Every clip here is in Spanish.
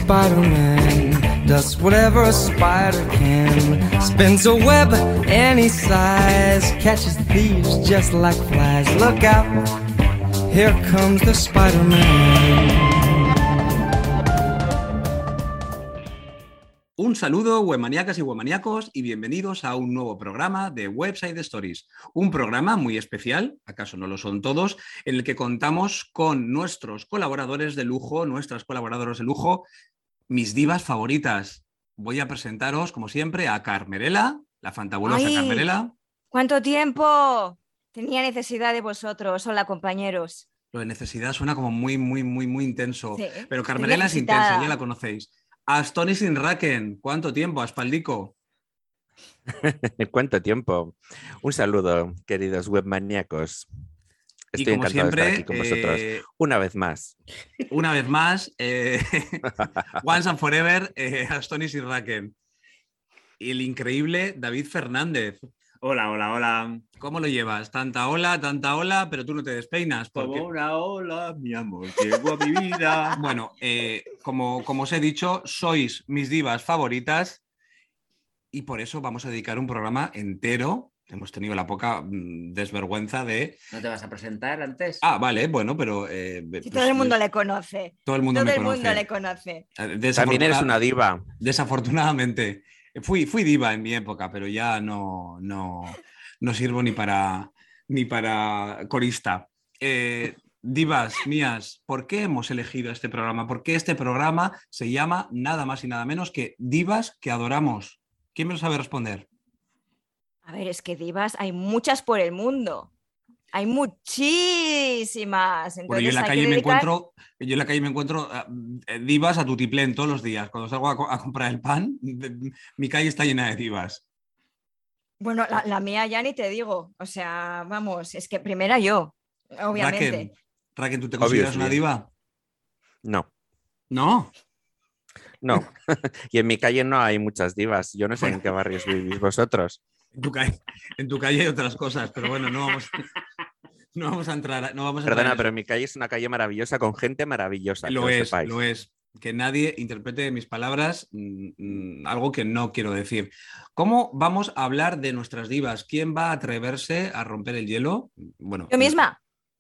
Spider-Man does whatever a spider can. Spins a web any size, catches thieves just like flies. Look out, here comes the Spider-Man. Un saludo, webmaníacas y webmaníacos, y bienvenidos a un nuevo programa de Website Stories. Un programa muy especial, acaso no lo son todos, en el que contamos con nuestros colaboradores de lujo, nuestras colaboradoras de lujo, mis divas favoritas. Voy a presentaros, como siempre, a Carmerela, la fantabulosa Carmerela. ¡Cuánto tiempo! Tenía necesidad de vosotros. Hola, compañeros. Lo de necesidad suena como muy intenso. Sí, pero Carmerela es intensa, ya la conocéis. Astonis Inraken, ¿cuánto tiempo, Aspaldico? ¿Cuánto tiempo? Un saludo, queridos webmaníacos. Estoy encantado siempre, de estar aquí con vosotros. Una vez más. Una vez más, once and forever, Astonis Inraken. Y el increíble David Fernández. Hola. ¿Cómo lo llevas? Tanta ola, pero tú no te despeinas. Porque... Como una ola, mi amor, llegó a mi vida. Bueno, como os he dicho, sois mis divas favoritas y por eso vamos a dedicar un programa entero. Hemos tenido la poca desvergüenza de... ¿No te vas a presentar antes? Ah, vale, bueno, pero... Si todo el mundo le conoce. Todo el mundo le conoce. También eres una diva. Desafortunadamente. Fui diva en mi época, pero ya no sirvo ni para corista. Divas mías, ¿por qué hemos elegido este programa? ¿Por qué este programa se llama nada más y nada menos que Divas que adoramos? ¿Quién me lo sabe responder? A ver, es que divas hay muchas por el mundo. Hay muchísimas. Entonces, bueno, yo en la calle me encuentro divas a tutiplén todos los días. Cuando salgo a comprar el pan, mi calle está llena de divas. Bueno, la mía ya ni te digo. O sea, vamos, es que primera yo, obviamente. Raquel, ¿tú te consideras una diva? No. ¿No? No. Y en mi calle no hay muchas divas. Yo no sé en qué barrios vivís vosotros. En tu calle hay otras cosas, pero bueno, no vamos a entrar. Perdona, pero mi calle es una calle maravillosa con gente maravillosa. Lo es. Que nadie interprete de mis palabras algo que no quiero decir. ¿Cómo vamos a hablar de nuestras divas? ¿Quién va a atreverse a romper el hielo? Bueno, yo misma.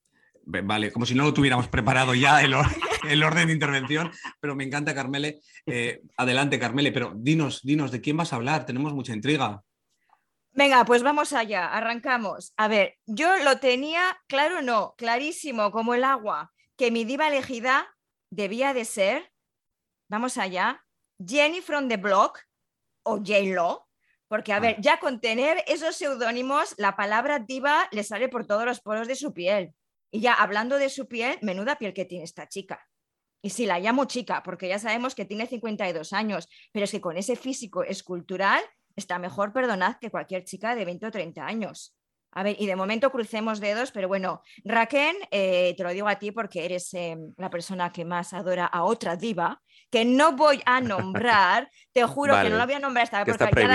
Vale, como si no lo tuviéramos preparado ya el orden de intervención, pero me encanta, Carmele. Adelante, Carmele, pero dinos, ¿de quién vas a hablar? Tenemos mucha intriga. Venga, pues vamos allá, arrancamos. A ver, yo lo tenía clarísimo como el agua, que mi diva elegida debía de ser, vamos allá, Jenny from the Block o J-Lo, porque a ver, ya con tener esos seudónimos, la palabra diva le sale por todos los poros de su piel. Y ya hablando de su piel, menuda piel que tiene esta chica. Y sí, la llamo chica, porque ya sabemos que tiene 52 años, pero es que con ese físico escultural está mejor, perdonad, que cualquier chica de 20 o 30 años. A ver, y de momento crucemos dedos, pero bueno, Raquel, te lo digo a ti porque eres la persona que más adora a otra diva, que no voy a nombrar, te juro que no la voy a nombrar esta vez porque ya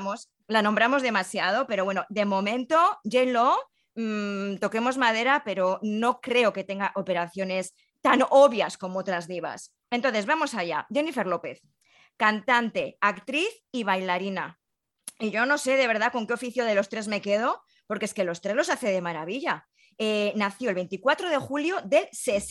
la nombramos demasiado, pero bueno, de momento, J-Lo, toquemos madera, pero no creo que tenga operaciones tan obvias como otras divas. Entonces, vamos allá. Jennifer López, cantante, actriz y bailarina. Y yo no sé de verdad con qué oficio de los tres me quedo, porque es que los tres los hace de maravilla. Nació el 24 de julio del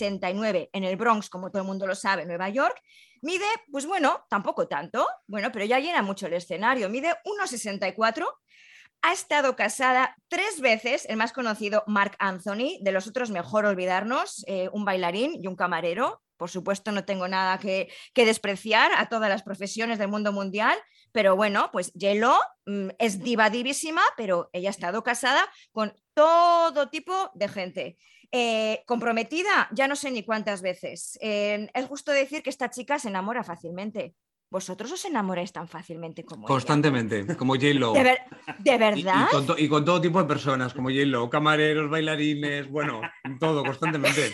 69 en el Bronx, como todo el mundo lo sabe, Nueva York. Mide, pues bueno, tampoco tanto, bueno, pero ya llena mucho el escenario. Mide 1,64. Ha estado casada 3 veces, el más conocido Marc Anthony, de los otros mejor olvidarnos, un bailarín y un camarero. Por supuesto, no tengo nada que despreciar a todas las profesiones del mundo mundial, pero bueno, pues J-Lo es divísima, pero ella ha estado casada con todo tipo de gente. Comprometida, ya no sé ni cuántas veces. Es justo decir que esta chica se enamora fácilmente. ¿Vosotros os enamoráis tan fácilmente como constantemente, ella? Como J-Lo. ¿De verdad? Y con todo tipo de personas, como J-Lo, camareros, bailarines, bueno, todo, constantemente.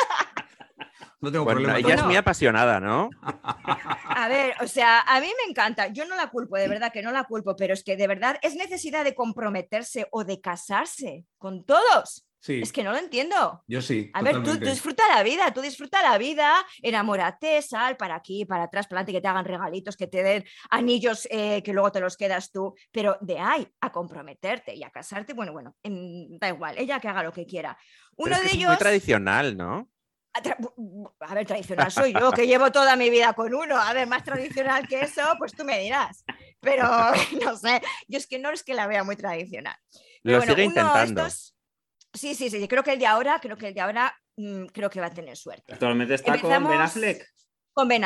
No tengo problema. Ella es muy apasionada, ¿no? A ver, o sea, a mí me encanta. Yo no la culpo, de verdad que no la culpo, pero es que de verdad es necesidad de comprometerse o de casarse con todos. Sí. Es que no lo entiendo. Yo sí. A ver, tú disfruta la vida, enamórate, sal para aquí, para atrás, para adelante, que te hagan regalitos, que te den anillos que luego te los quedas tú, pero de ahí a comprometerte y a casarte, bueno, da igual, ella que haga lo que quiera. Uno de ellos... Es muy tradicional, ¿no? A ver, tradicional soy yo, que llevo toda mi vida con uno. A ver, más tradicional que eso, pues tú me dirás. Pero no sé, yo es que la vea muy tradicional. Pero lo sigue intentando. Sí, creo que el de ahora creo que va a tener suerte. Actualmente está con Ben Affleck. Con Ben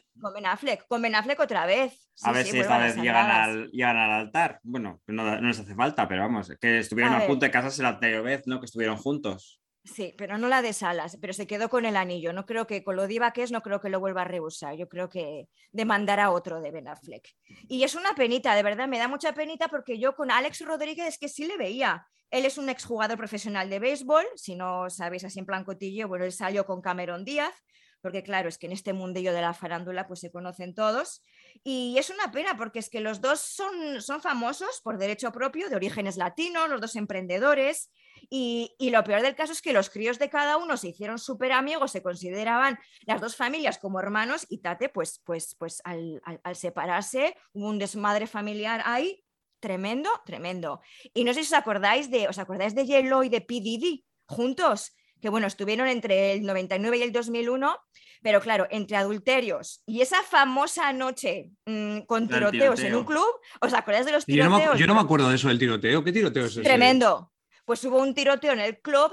Affleck otra vez. Sí, a ver si esta vez llegan al altar. Bueno, no les hace falta, pero vamos, que estuvieron a punto de casarse la anterior vez, ¿no? Que estuvieron juntos. Sí, pero no la de Salas, pero se quedó con el anillo. No creo que, con lo diva que es, no creo que lo vuelva a rehusar. Yo creo que demandará otro de Ben Affleck. Y es una penita, de verdad, me da mucha penita porque yo con Alex Rodríguez es que sí le veía. Él es un exjugador profesional de béisbol, si no sabéis así en plan cotillo, bueno, él salió con Cameron Díaz, porque claro, es que en este mundillo de la farándula pues se conocen todos. Y es una pena porque es que los dos son famosos por derecho propio, de orígenes latinos, los dos emprendedores. Y lo peor del caso es que los críos de cada uno se hicieron súper amigos, se consideraban las dos familias como hermanos y tate, pues al separarse hubo un desmadre familiar ahí tremendo. Y no sé si os acordáis de J-Lo y de P. Diddy juntos, que bueno, estuvieron entre el 99 y el 2001, pero claro, entre adulterios y esa famosa noche con tiroteos en un club, ¿os acordáis de los tiroteos? Yo no me acuerdo de eso del tiroteo. ¿Qué tiroteo es ese? Tremendo. Pues hubo un tiroteo en el club,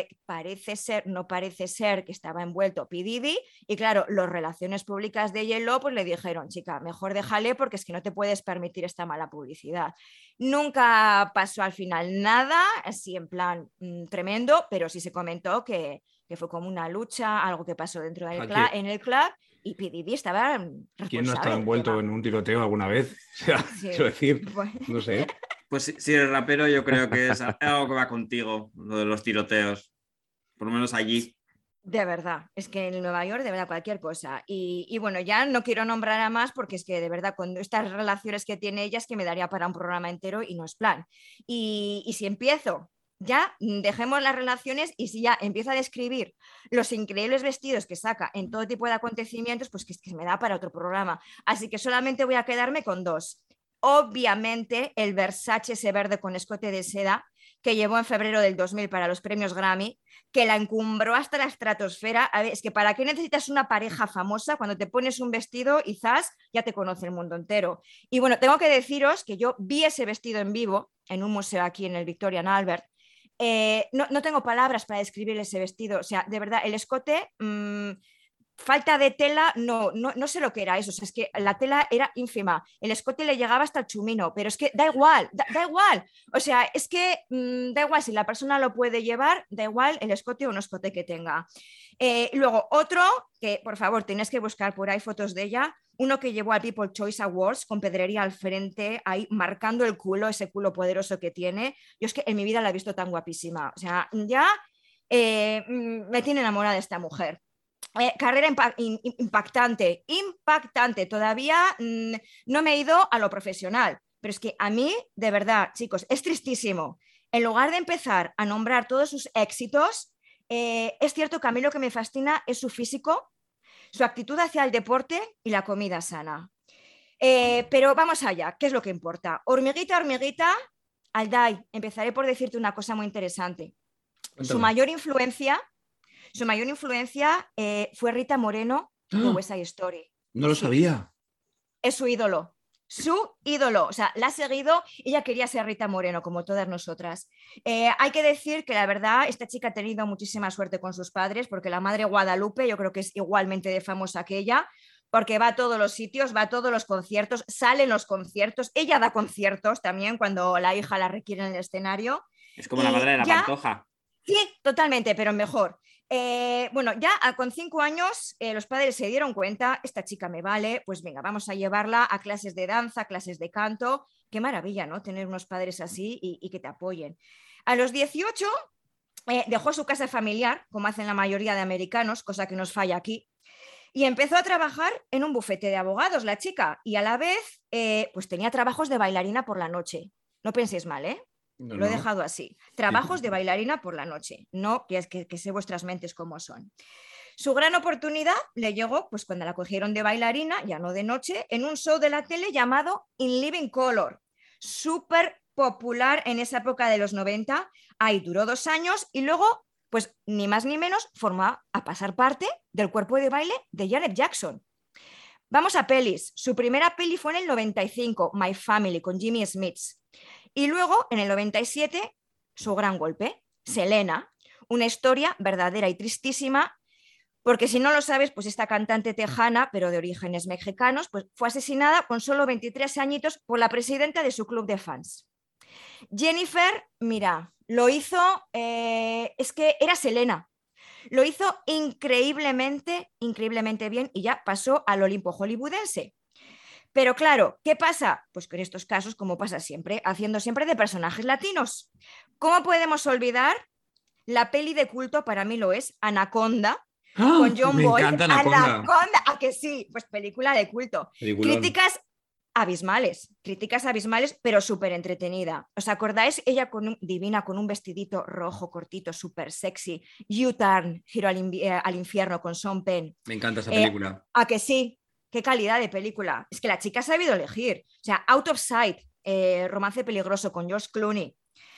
no parece ser que estaba envuelto P. Diddy, y claro, las relaciones públicas de J-Lo pues le dijeron, chica, mejor déjale porque es que no te puedes permitir esta mala publicidad. Nunca pasó al final nada, así en plan tremendo, pero sí se comentó que fue como una lucha, algo que pasó dentro del en el club, y P. Diddy estaba responsable. ¿Quién no estaba envuelto en un tiroteo alguna vez? O sea, sí. Quiero decir, no sé. Pues si eres rapero, yo creo que es algo que va contigo, lo de los tiroteos, por lo menos allí. De verdad, es que en Nueva York, de verdad, cualquier cosa. Y bueno, ya no quiero nombrar a más porque es que de verdad, con estas relaciones que tiene ella, es que me daría para un programa entero y no es plan. Y si empiezo, ya dejemos las relaciones, y si ya empiezo a describir los increíbles vestidos que saca en todo tipo de acontecimientos, pues que me da para otro programa. Así que solamente voy a quedarme con dos. Obviamente el Versace ese verde con escote de seda que llevó en febrero del 2000 para los premios Grammy, que la encumbró hasta la estratosfera. A ver, es que ¿para qué necesitas una pareja famosa cuando te pones un vestido y zas, ya te conoce el mundo entero? Y bueno, tengo que deciros que yo vi ese vestido en vivo en un museo aquí en el Victoria and Albert. No tengo palabras para describir ese vestido. O sea, de verdad, el escote... falta de tela, no sé lo que era eso, o sea, es que la tela era ínfima, el escote le llegaba hasta el chumino, pero es que da igual, o sea, es que da igual si la persona lo puede llevar, da igual el escote o no escote que tenga. Luego otro, que por favor tenéis que buscar por ahí fotos de ella, uno que llevó al People Choice Awards con pedrería al frente, ahí marcando el culo, ese culo poderoso que tiene. Yo es que en mi vida la he visto tan guapísima, o sea, ya me tiene enamorada de esta mujer. Carrera impactante. Todavía no me he ido a lo profesional, pero es que a mí, de verdad, chicos, es tristísimo. En lugar de empezar a nombrar todos sus éxitos, es cierto que a mí lo que me fascina es su físico, su actitud hacia el deporte y la comida sana. Pero vamos allá, ¿qué es lo que importa? Hormiguita, Alday, empezaré por decirte una cosa muy interesante. Cuéntame. Su mayor influencia fue Rita Moreno de West Side Story. No lo sabía. Es su ídolo. O sea, la ha seguido, ella quería ser Rita Moreno, como todas nosotras. Hay que decir que la verdad, esta chica ha tenido muchísima suerte con sus padres, porque la madre Guadalupe yo creo que es igualmente de famosa que ella, porque va a todos los sitios, va a todos los conciertos, sale en los conciertos, ella da conciertos también cuando la hija la requiere en el escenario. Es como la madre de la Pantoja. Sí, totalmente, pero mejor. Bueno, ya con 5 años los padres se dieron cuenta, esta chica me vale, pues venga, vamos a llevarla a clases de danza, clases de canto. Qué maravilla, ¿no? Tener unos padres así y que te apoyen. A los 18 dejó su casa familiar, como hacen la mayoría de americanos, cosa que nos falla aquí, y empezó a trabajar en un bufete de abogados, la chica, y a la vez pues tenía trabajos de bailarina por la noche. No penséis mal, ¿eh? Lo he dejado así. Trabajos de bailarina por la noche, no que sé vuestras mentes cómo son. Su gran oportunidad le llegó pues, cuando la cogieron de bailarina, ya no de noche, en un show de la tele llamado In Living Color. Súper popular en esa época de los 90. Ahí duró 2 años y luego, pues ni más ni menos, formó a pasar parte del cuerpo de baile de Janet Jackson. Vamos a pelis. Su primera peli fue en el 95, My Family, con Jimmy Smith. Y luego, en el 97, su gran golpe, Selena, una historia verdadera y tristísima, porque si no lo sabes, pues esta cantante tejana, pero de orígenes mexicanos, pues fue asesinada con solo 23 añitos por la presidenta de su club de fans. Jennifer, mira, lo hizo, es que era Selena, lo hizo increíblemente bien y ya pasó al Olimpo hollywoodense. Pero claro, ¿qué pasa? Pues que en estos casos, como pasa siempre, haciendo siempre de personajes latinos. ¿Cómo podemos olvidar la peli de culto, para mí lo es, Anaconda, con John Boyd? Me encanta Anaconda. ¿A que sí? Pues película de culto. Peliculón. Críticas abismales, pero súper entretenida. ¿Os acordáis? Ella divina, con un vestidito rojo cortito, súper sexy, U-Turn, Giro al infierno, con Sean Penn. Me encanta esa película. ¿A que sí? Qué calidad de película. Es que la chica ha sabido elegir. O sea, Out of Sight, romance peligroso con George Clooney.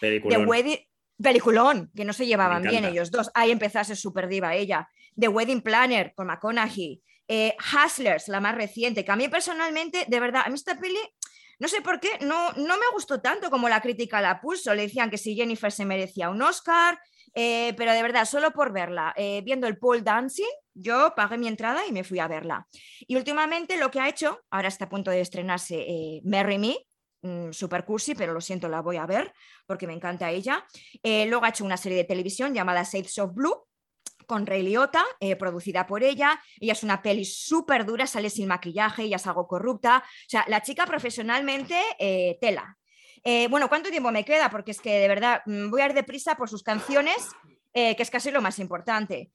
Peliculón, que no se llevaban bien ellos dos. Ahí empezó a ser súper diva ella. The Wedding Planner con McConaughey. Hustlers, la más reciente, que a mí personalmente, de verdad, a mí esta peli, no sé por qué, no me gustó tanto como la crítica la puso. Le decían que si Jennifer se merecía un Oscar, pero de verdad, solo por verla, viendo el pole dancing, yo pagué mi entrada y me fui a verla. Y últimamente lo que ha hecho, ahora está a punto de estrenarse Marry Me, super cursi, pero lo siento, la voy a ver porque me encanta ella. Luego ha hecho una serie de televisión llamada Shades of Blue con Ray Liotta, producida por ella. Ella es una peli súper dura, sale sin maquillaje, ella es algo corrupta. O sea, la chica profesionalmente tela. Bueno, ¿cuánto tiempo me queda? Porque es que de verdad voy a ir deprisa por sus canciones, que es casi lo más importante.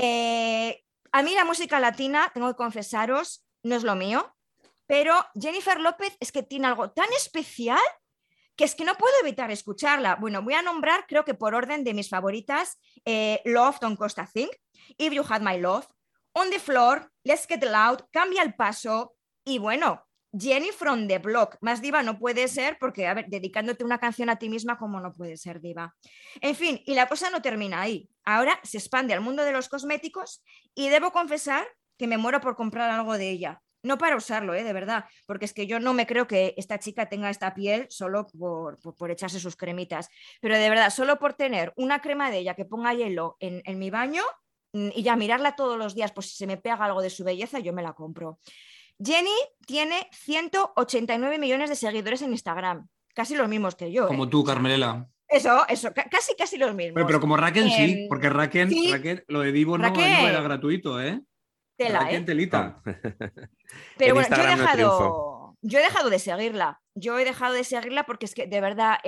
A mí la música latina, tengo que confesaros, no es lo mío, pero Jennifer López es que tiene algo tan especial que es que no puedo evitar escucharla. Bueno, voy a nombrar, creo que por orden de mis favoritas, Love, Don't Cost a Thing, If You Had My Love, On the Floor, Let's Get Loud, Cambia el Paso y bueno, Jenny from the Block. Más diva no puede ser porque, a ver, dedicándote una canción a ti misma, ¿cómo no puede ser diva? En fin, y la cosa no termina ahí. Ahora se expande al mundo de los cosméticos y debo confesar que me muero por comprar algo de ella. No para usarlo, de verdad, porque es que yo no me creo que esta chica tenga esta piel solo por echarse sus cremitas. Pero de verdad, solo por tener una crema de ella que ponga hielo en mi baño y ya mirarla todos los días, pues si se me pega algo de su belleza, yo me la compro. Jenny tiene 189 millones de seguidores en Instagram, casi los mismos que yo. Como tú, Carmela. Eso, casi los mismos. Pero como Raquel sí, porque Raquel, sí. Raquel, lo de Divo no era gratuito, ¿eh? Tela, Raquel, telita. Pero bueno, yo he dejado de seguirla. Yo he dejado de seguirla porque es que de verdad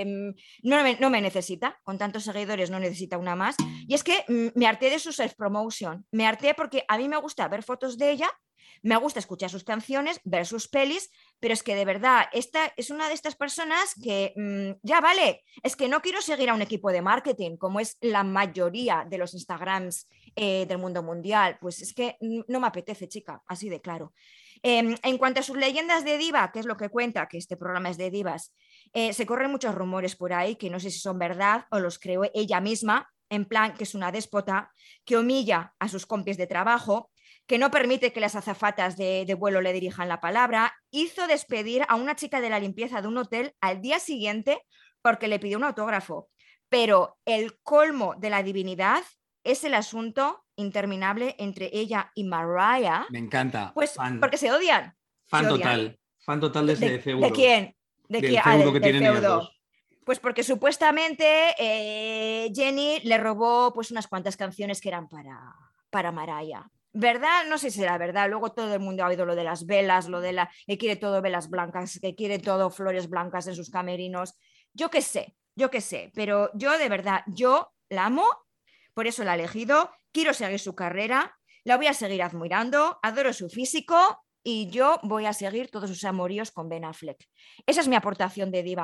no me necesita. Con tantos seguidores no necesita una más. Y es que me harté de su self-promotion. Me harté porque a mí me gusta ver fotos de ella, me gusta escuchar sus canciones, ver sus pelis, pero es que de verdad, esta es una de estas personas que ya vale, es que no quiero seguir a un equipo de marketing, como es la mayoría de los Instagrams del mundo mundial. Pues es que no me apetece, chica, así de claro. En cuanto a sus leyendas de diva, que es lo que cuenta, que este programa es de divas, se corren muchos rumores por ahí que no sé si son verdad o los creó ella misma, en plan que es una déspota, que humilla a sus compis de trabajo, que no permite que las azafatas de vuelo le dirijan la palabra, hizo despedir a una chica de la limpieza de un hotel al día siguiente porque le pidió un autógrafo. Pero el colmo de la divinidad es el asunto interminable entre ella y Mariah. Me encanta. Pues porque se odian. Fan total de ese feudo. ¿De quién? Del feudo que tienen ellos dos. Pues porque supuestamente Jenny le robó pues unas cuantas canciones que eran para Mariah. ¿Verdad? No sé si será verdad. Luego todo el mundo ha oído lo de las velas, lo de que quiere todo velas blancas, que quiere todo flores blancas en sus camerinos. Yo qué sé. Pero yo de verdad, yo la amo, por eso la he elegido. Quiero seguir su carrera, la voy a seguir admirando, adoro su físico y yo voy a seguir todos sus amoríos con Ben Affleck. Esa es mi aportación de diva.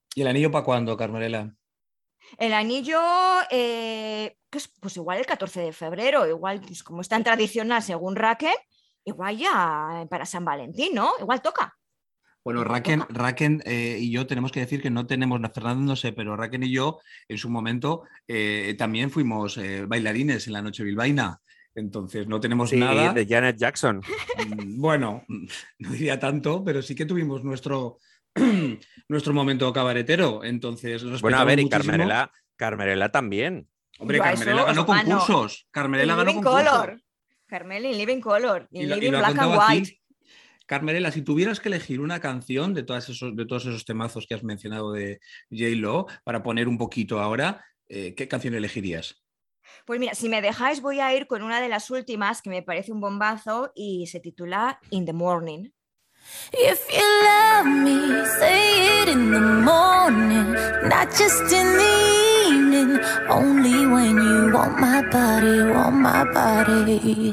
¿Y el anillo para cuándo, Carmela? El anillo, pues igual el 14 de febrero, igual pues como es tan tradicional según Raquel, igual ya para San Valentín, ¿no? Igual toca. Bueno, Raquel y yo tenemos que decir que no tenemos, Fernando no sé, pero Raquel y yo en su momento también fuimos bailarines en la noche bilbaína. Entonces no tenemos nada. De Janet Jackson. Bueno, no diría tanto, pero sí que tuvimos nuestro momento cabaretero. Entonces, bueno, a ver, y muchísimo. Carmela también. Hombre, Carmela ganó concursos. Carmela ganó concursos. Carmela, in Living Color, in Living Black and White. Carmela, si tuvieras que elegir una canción de todos esos temazos que has mencionado de J-Lo para poner un poquito ahora, ¿qué canción elegirías? Pues mira, si me dejáis voy a ir con una de las últimas que me parece un bombazo y se titula In the Morning. If you love me, say it in the morning, not just in the evening, only when you want my body.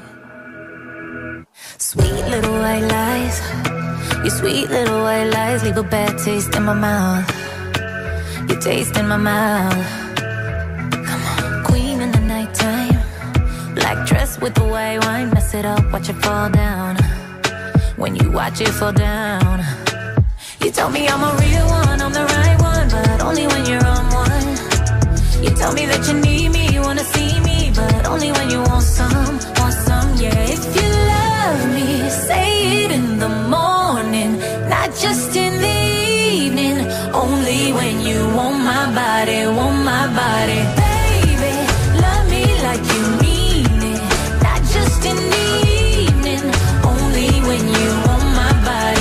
Sweet little white lies, your sweet little white lies leave a bad taste in my mouth, your taste in my mouth. Come on, queen in the nighttime, black dress with the white wine, mess it up, watch it fall down. When you watch it fall down, you tell me I'm a real one, I'm the right one, but only when you're on one. You tell me that you need me, you wanna see me, but only when you want some, yeah. If you love me, say it in the morning, not just in the evening, only when you want my body. Baby, love me like you mean it, not just in the evening, only when you want my body.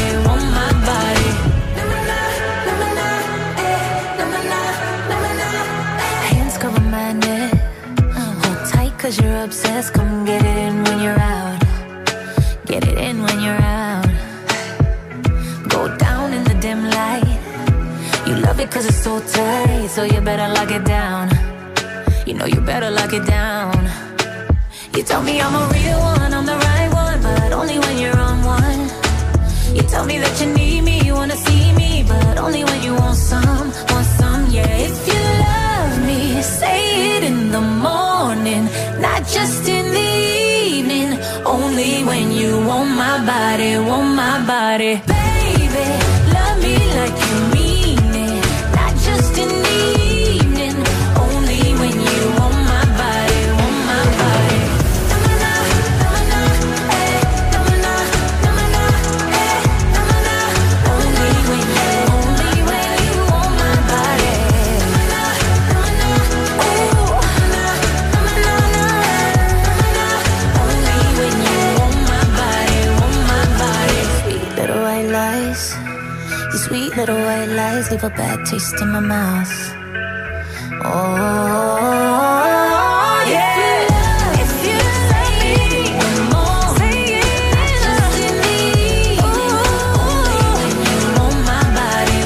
Hands cover my neck, hold tight cause you're obsessed, come get it in when you're out, get it in when you're out. Go down in the dim light, you love it cause it's so tight, so you better lock it down, you know you better lock it down. You tell me I'm a real one, I'm the right one, but only when you're on one. You tell me that you need me, you wanna see me, but only when you want some, yeah. If you love me, say it in the morning, not just in the evening, only when you want my body. Baby, love me like you mean it, not just in the evening, only when you want my body. Sweet little white lies leave a bad taste in my mouth. Oh, yeah. If you say it more, say it just in the evening, only when you want my body.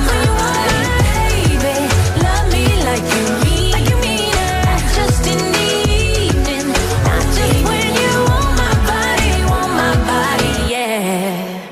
Baby, love me like you mean it, not just in the evening, not just when you want my body, yeah.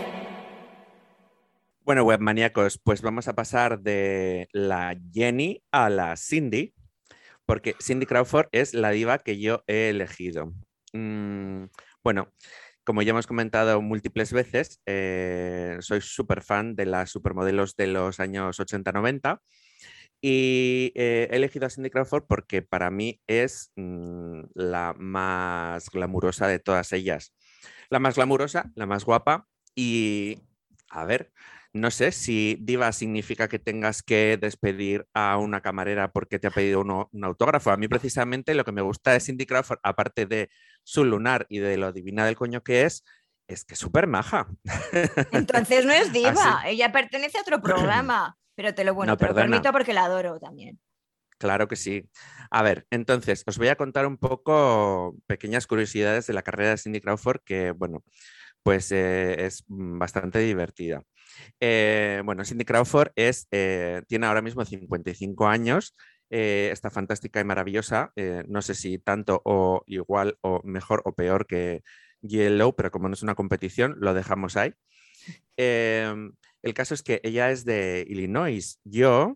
Bueno, webmaníacos, pues vamos a pasar de la Jenny a la Cindy, porque Cindy Crawford es la diva que yo he elegido. Bueno, como ya hemos comentado múltiples veces, soy súper fan de las supermodelos de los años 80-90 y he elegido a Cindy Crawford porque para mí es la más glamurosa de todas ellas. La más glamurosa, la más guapa y, a ver, no sé si diva significa que tengas que despedir a una camarera porque te ha pedido un autógrafo. A mí precisamente lo que me gusta de Cindy Crawford, aparte de su lunar y de lo divina del coño que es que es súper maja. Entonces no es diva, ella pertenece a otro programa, pero te lo permito porque la adoro también. Claro que sí. A ver, entonces os voy a contar un poco pequeñas curiosidades de la carrera de Cindy Crawford que, bueno, pues es bastante divertida. Bueno, Cindy Crawford tiene ahora mismo 55 años, está fantástica y maravillosa, no sé si tanto o igual o mejor o peor que J-Lo, pero como no es una competición, lo dejamos ahí. El caso es que ella es de Illinois. Yo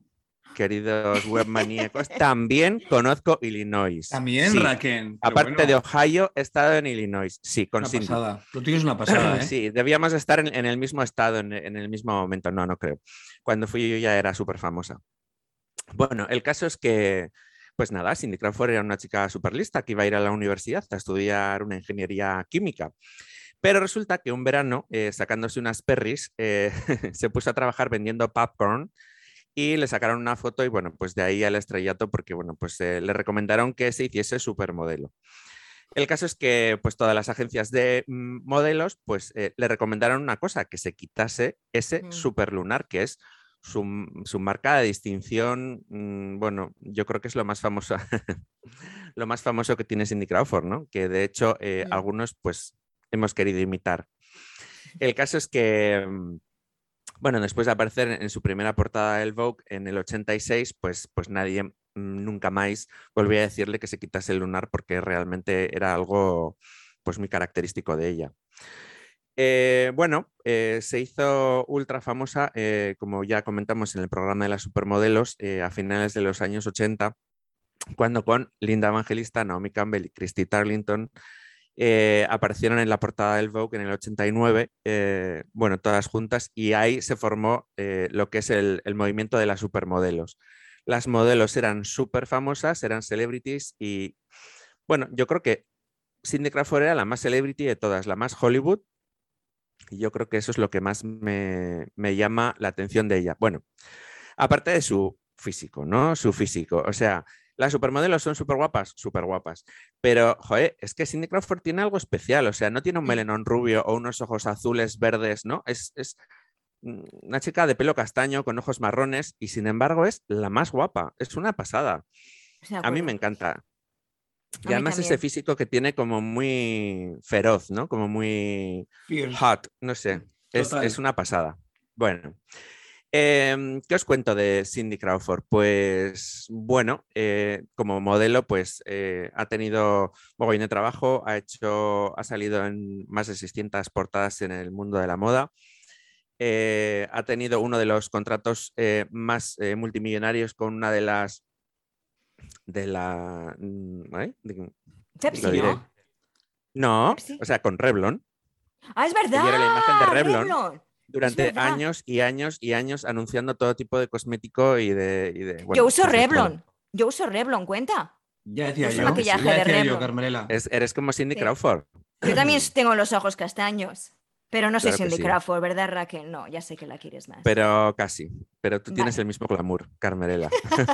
queridos webmaníacos, también conozco Illinois. También, Sí. Raquel. Aparte de Ohio, he estado en Illinois. Sí, con Una Cindy. pasada. Lo tuyo es una pasada, ¿eh? Sí, debíamos estar en el mismo estado, en el mismo momento. No, no creo. Cuando fui yo ya era súper famosa. Bueno, el caso es que, pues nada, Cindy Crawford era una chica súper lista que iba a ir a la universidad a estudiar una ingeniería química. Pero resulta que un verano, sacándose unas perris, se puso a trabajar vendiendo popcorn y le sacaron una foto y bueno, pues de ahí al estrellato porque bueno, pues le recomendaron que se hiciese supermodelo. El caso es que pues todas las agencias de modelos pues le recomendaron una cosa, que se quitase ese superlunar, que es su marca de distinción. Bueno, yo creo que es lo más famoso, lo más famoso que tiene Cindy Crawford, ¿no? Que de hecho algunos pues hemos querido imitar. El caso es que, bueno, después de aparecer en su primera portada del Vogue en el 86, pues nadie nunca más volvió a decirle que se quitase el lunar porque realmente era algo pues muy característico de ella. Bueno, se hizo ultra famosa, como ya comentamos en el programa de las supermodelos, a finales de los años 80, cuando con Linda Evangelista, Naomi Campbell y Christy Turlington aparecieron en la portada del Vogue en el 89, bueno, todas juntas, y ahí se formó lo que es el movimiento de las supermodelos. Las modelos eran súper famosas, eran celebrities y, bueno, yo creo que Cindy Crawford era la más celebrity de todas, la más Hollywood, y yo creo que eso es lo que más me llama la atención de ella. Bueno, aparte de su físico, ¿no? Su físico, o sea, las supermodelos son súper guapas, pero, joder, es que Cindy Crawford tiene algo especial, o sea, no tiene un melenón rubio o unos ojos azules, verdes, ¿no? Es una chica de pelo castaño con ojos marrones y sin embargo es la más guapa, es una pasada. A mí me encanta. Y además ese físico que tiene como muy feroz, ¿no? Como muy hot, no sé, es una pasada. Bueno. ¿Qué os cuento de Cindy Crawford? Pues bueno, como modelo pues ha tenido mogollón de trabajo, ha salido en más de 600 portadas en el mundo de la moda, ha tenido uno de los contratos más multimillonarios con una de las... Pepsi, lo diré. No, Pepsi. o sea, con Revlon. Ah, es verdad. Ella era la imagen de Revlon. Revlon. Durante años y años y años anunciando todo tipo de cosmético y de bueno, yo uso pues Revlon. Yo uso Revlon, ¿cuenta? Ya decía Uso yo. maquillaje Ya de decía Revlon. yo, Carmela. Eres como Cindy Sí. Crawford. Yo también tengo los ojos castaños. Pero no soy Claro que Cindy sí. Crawford, ¿verdad, Raquel? No, ya sé que la quieres más. Pero casi. Pero tú tienes Vale. el mismo glamour, Carmela.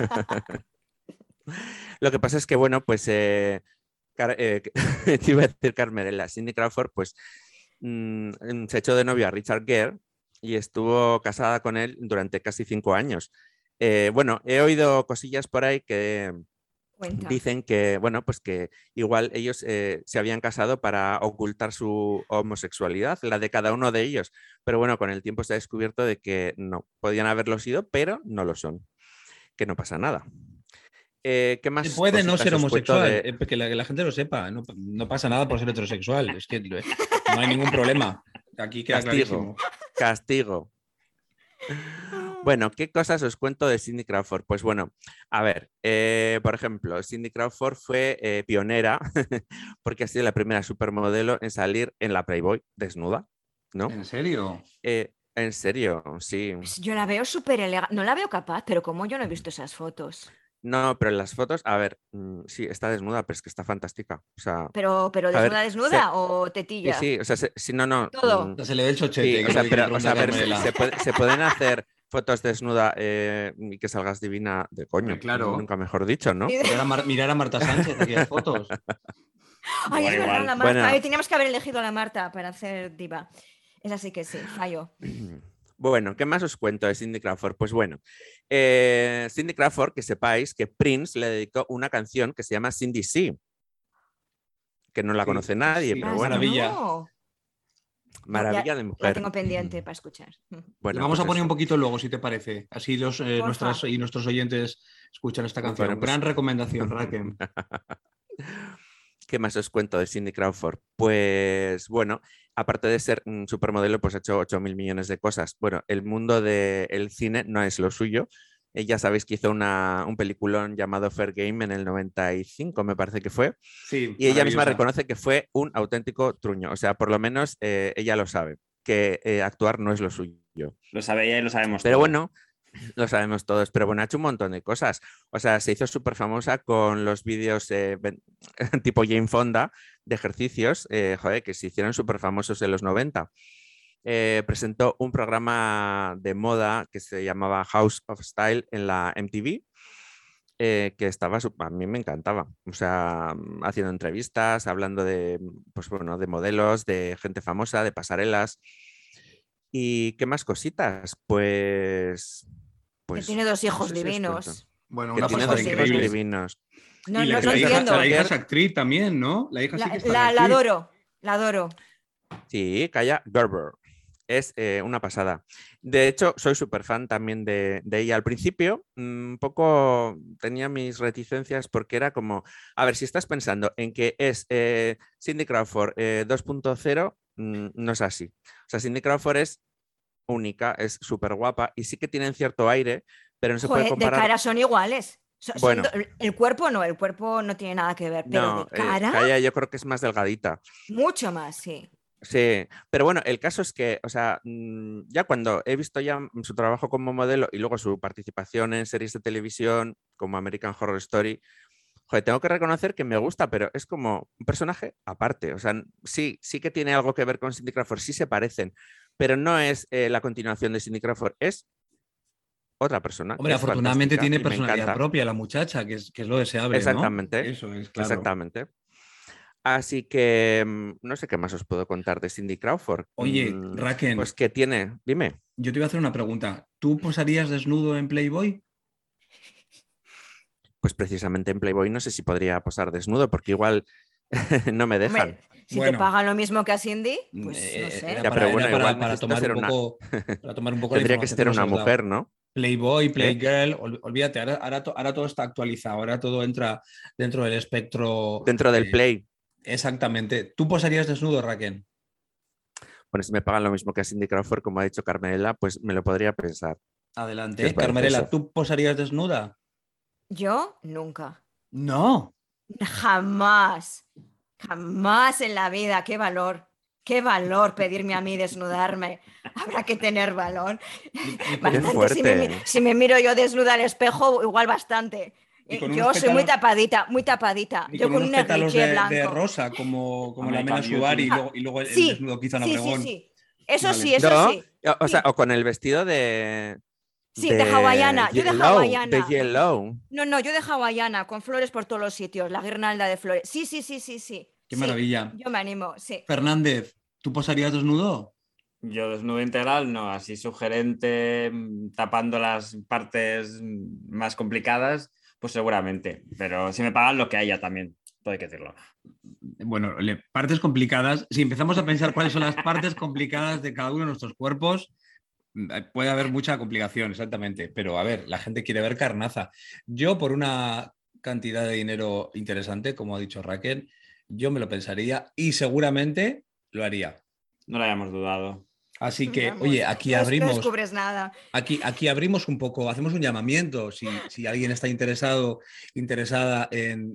Lo que pasa es que, bueno, pues te iba a decir Carmela. Cindy Crawford, pues se echó de novio a Richard Gere y estuvo casada con él durante casi 5 años. Bueno, he oído cosillas por ahí que Cuenta. dicen que, bueno, pues que igual ellos se habían casado para ocultar su homosexualidad, la de cada uno de ellos. Pero bueno, con el tiempo se ha descubierto de que no, podían haberlo sido, pero no lo son. Que no pasa nada. ¿Qué más Se puede no cositas ser os cuento homosexual, que la gente lo sepa. No pasa nada por ser heterosexual. Es que no hay ningún problema. Aquí queda clarísimo. Castigo. Bueno, ¿qué cosas os cuento de Cindy Crawford? Pues bueno, a ver, por ejemplo, Cindy Crawford fue pionera porque ha sido la primera supermodelo en salir en la Playboy desnuda, ¿no? ¿En serio? En serio, sí. Pues yo la veo súper elegante. No la veo capaz, pero como yo no he visto esas fotos. No, pero en las fotos, a ver, sí, está desnuda, pero es que está fantástica. O sea, Pero desnuda o tetilla. Sí, o sea, si no. Todo. Se le ve el chochete. Sí, o sea, pero, a ver, se pueden hacer fotos desnuda y que salgas divina de coño. Claro. Nunca mejor dicho, ¿no? Mirar a Marta Sánchez aquellas fotos. Ay, es verdad, la Marta. Bueno. Ay, teníamos que haber elegido a la Marta para hacer diva. Es así que sí, fallo. Bueno, ¿qué más os cuento de Cindy Crawford? Pues bueno, Cindy Crawford, que sepáis que Prince le dedicó una canción que se llama Cindy C, que no la conoce nadie, pero bueno. Maravilla. No. Maravilla de mujer. La tengo pendiente para escuchar. Bueno, Le vamos pues a poner eso. un poquito luego, si te parece. Así nuestros oyentes escuchan esta canción. Bueno, pues- Gran recomendación, Raquel. ¿Qué más os cuento de Cindy Crawford? Pues bueno, aparte de ser un supermodelo, pues ha hecho 8.000 millones de cosas. Bueno, el mundo del cine no es lo suyo, Ya sabéis que hizo un peliculón llamado Fair Game en el 95, me parece que fue. Sí, y ella misma reconoce que fue un auténtico truño. O sea, por lo menos ella lo sabe, que actuar no es lo suyo. Lo sabe ella y lo sabemos Pero todos. bueno, lo sabemos todos. Pero bueno, ha hecho un montón de cosas. O sea, se hizo súper famosa con los vídeos tipo Jane Fonda de ejercicios, que se hicieron súper famosos en los 90. Presentó un programa de moda que se llamaba House of Style en la MTV, que estaba, a mí me encantaba, o sea, haciendo entrevistas, hablando de, pues bueno, de modelos, de gente famosa, de pasarelas. ¿Y qué más cositas? Pues que tiene 2 hijos no sé si os divinos. cuento. Bueno, Que una tiene pasada 2 hijos increíble. divinos. No, Y no, la hija entiendo. es actriz también, ¿no? La hija sí que está La actriz. adoro, la adoro. Sí, Kaia Gerber. Es una pasada. De hecho, soy súper fan también de ella. Al principio, un poco tenía mis reticencias porque era como, a ver, si estás pensando en que es Cindy Crawford 2.0, no es así. O sea, Cindy Crawford es única, es súper guapa y sí que tienen cierto aire, pero no se puede Joder, de comparar. cara son iguales. Bueno. El cuerpo no tiene nada que ver, pero No, de cara, Kaia yo creo que es más delgadita. mucho más, sí. Sí, pero bueno, el caso es que, o sea, ya cuando he visto ya su trabajo como modelo y luego su participación en series de televisión como American Horror Story, joder, tengo que reconocer que me gusta, pero es como un personaje aparte. O sea, sí que tiene algo que ver con Cindy Crawford, sí se parecen, pero no es la continuación de Cindy Crawford, es otra persona. Hombre, afortunadamente tiene personalidad encanta. propia la muchacha, que es lo deseable, Exactamente. ¿no? Eso es, claro. Exactamente. Así que no sé qué más os puedo contar de Cindy Crawford. Oye, Raquel. Pues que tiene, dime. Yo te voy a hacer una pregunta. ¿Tú posarías desnudo en Playboy? Pues precisamente en Playboy no sé si podría posar desnudo, porque igual no me dejan. Hombre, si te pagan lo mismo que a Cindy, pues no sé. Para tomar un poco tendría que ser una mujer, ¿no? Playboy, Playgirl, olvídate, ahora todo está actualizado, ahora todo entra dentro del espectro. Dentro del Play. Exactamente. ¿Tú posarías desnudo, Raquel? Bueno, si me pagan lo mismo que a Cindy Crawford, como ha dicho Carmela, pues me lo podría pensar. Adelante. Carmela, ¿tú posarías desnuda? Yo nunca. No. Jamás. Jamás en la vida. Qué valor. Qué valor pedirme a mí desnudarme. Habrá que tener valor. Bastante, fuerte. Si me miro yo desnuda al espejo, igual bastante. Yo soy muy tapadita, muy tapadita. Y yo con un pétalos blanco. de rosa, como la Mena Subari y luego el desnudo que hizo Ana Obregón. Sí. Eso vale. sí, eso no, sí. O sea, o con el vestido de... Sí, de hawaiana. Yo de hawaiana. De Yellow. No, yo de hawaiana, con flores por todos los sitios, la guirnalda de flores. Sí. Qué maravilla. Yo me animo, sí. Fernández, ¿tú posarías desnudo? Yo desnudo integral, no, así sugerente, tapando las partes más complicadas, pues seguramente. Pero si me pagan lo que haya también, todo hay que decirlo. Bueno, partes complicadas. Si empezamos a pensar cuáles son las partes complicadas de cada uno de nuestros cuerpos, puede haber mucha complicación, exactamente. Pero a ver, la gente quiere ver carnaza. Yo, por una cantidad de dinero interesante, como ha dicho Raquel, yo me lo pensaría y seguramente lo haría. No lo hayamos dudado. Así que, Vamos, oye, aquí abrimos. No descubres nada. Aquí abrimos un poco, hacemos un llamamiento. Si alguien está interesada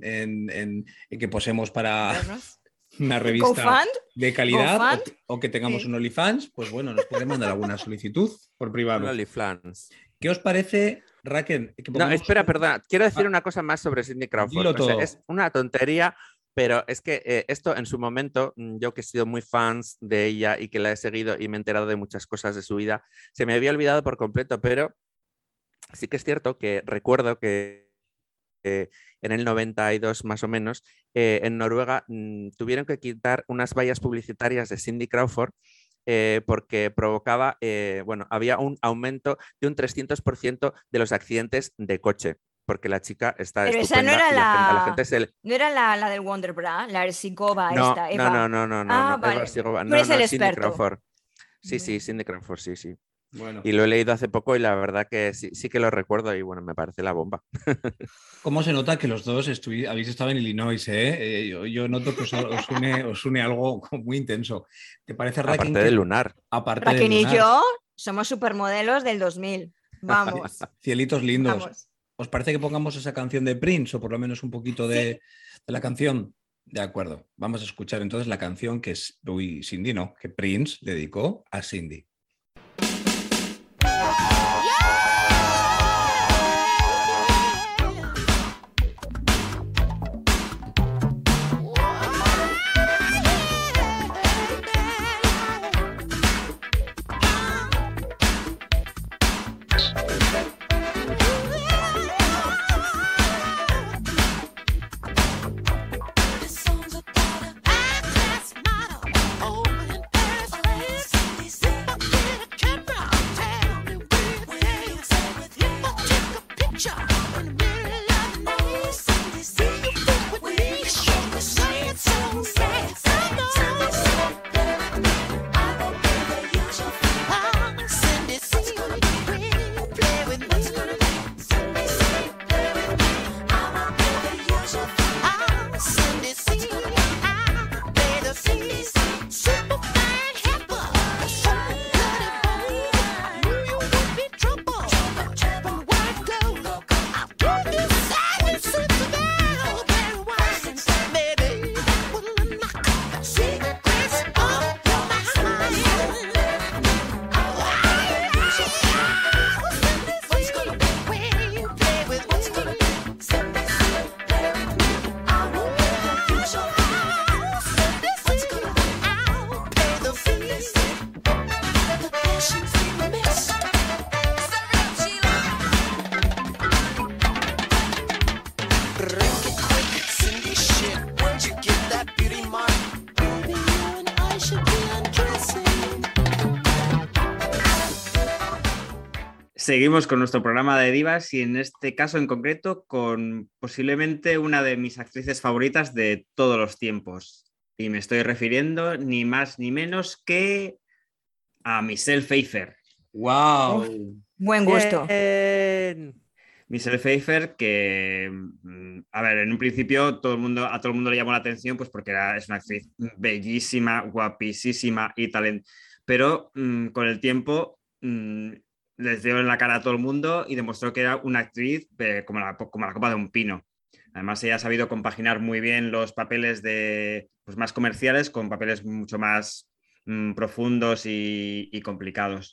en que posemos para una revista de calidad o que tengamos un OnlyFans, pues bueno, nos puede mandar alguna solicitud por privado. Un OnlyFans. ¿Qué os parece, Raquel? No, espera, perdón. Quiero decir una cosa más sobre Cindy Crawford. Dilo todo. O sea, es una tontería. Pero es que esto en su momento, yo que he sido muy fans de ella y que la he seguido y me he enterado de muchas cosas de su vida, se me había olvidado por completo, pero sí que es cierto que recuerdo que en el 92 más o menos, en Noruega tuvieron que quitar unas vallas publicitarias de Cindy Crawford porque provocaba, había un aumento de un 300% de los accidentes de coche. Porque la chica está pero estupenda. Esa no era la gente se le... ¿No era la del Wonder Bra? La Ersigova no, esta, Eva. No, vale. Ersigova. Tú eres el Cindy experto. Crawford. Sí, Cindy Crawford, sí. Bueno. Y lo he leído hace poco y la verdad que sí que lo recuerdo y bueno, me parece la bomba. ¿Cómo se nota que los dos habéis estado en Illinois? Yo noto que os une algo muy intenso. ¿Te parece, Raquel? Aparte del lunar. Raquel y yo somos supermodelos del 2000. Vamos, Cielitos lindos. vamos. ¿Os parece que pongamos esa canción de Prince o por lo menos un poquito de la canción? De acuerdo. Vamos a escuchar entonces la canción que Cindy no, que Prince dedicó a Cindy. Seguimos con nuestro programa de divas y en este caso en concreto con posiblemente una de mis actrices favoritas de todos los tiempos. Y me estoy refiriendo ni más ni menos que a Michelle Pfeiffer. ¡Wow! Buen gusto. Michelle Pfeiffer que, a ver, en un principio a todo el mundo le llamó la atención pues porque es una actriz bellísima, guapísima y talent. Pero con el tiempo... les dio en la cara a todo el mundo y demostró que era una actriz como la copa de un pino. Además, ella ha sabido compaginar muy bien los papeles más comerciales con papeles mucho más profundos y complicados.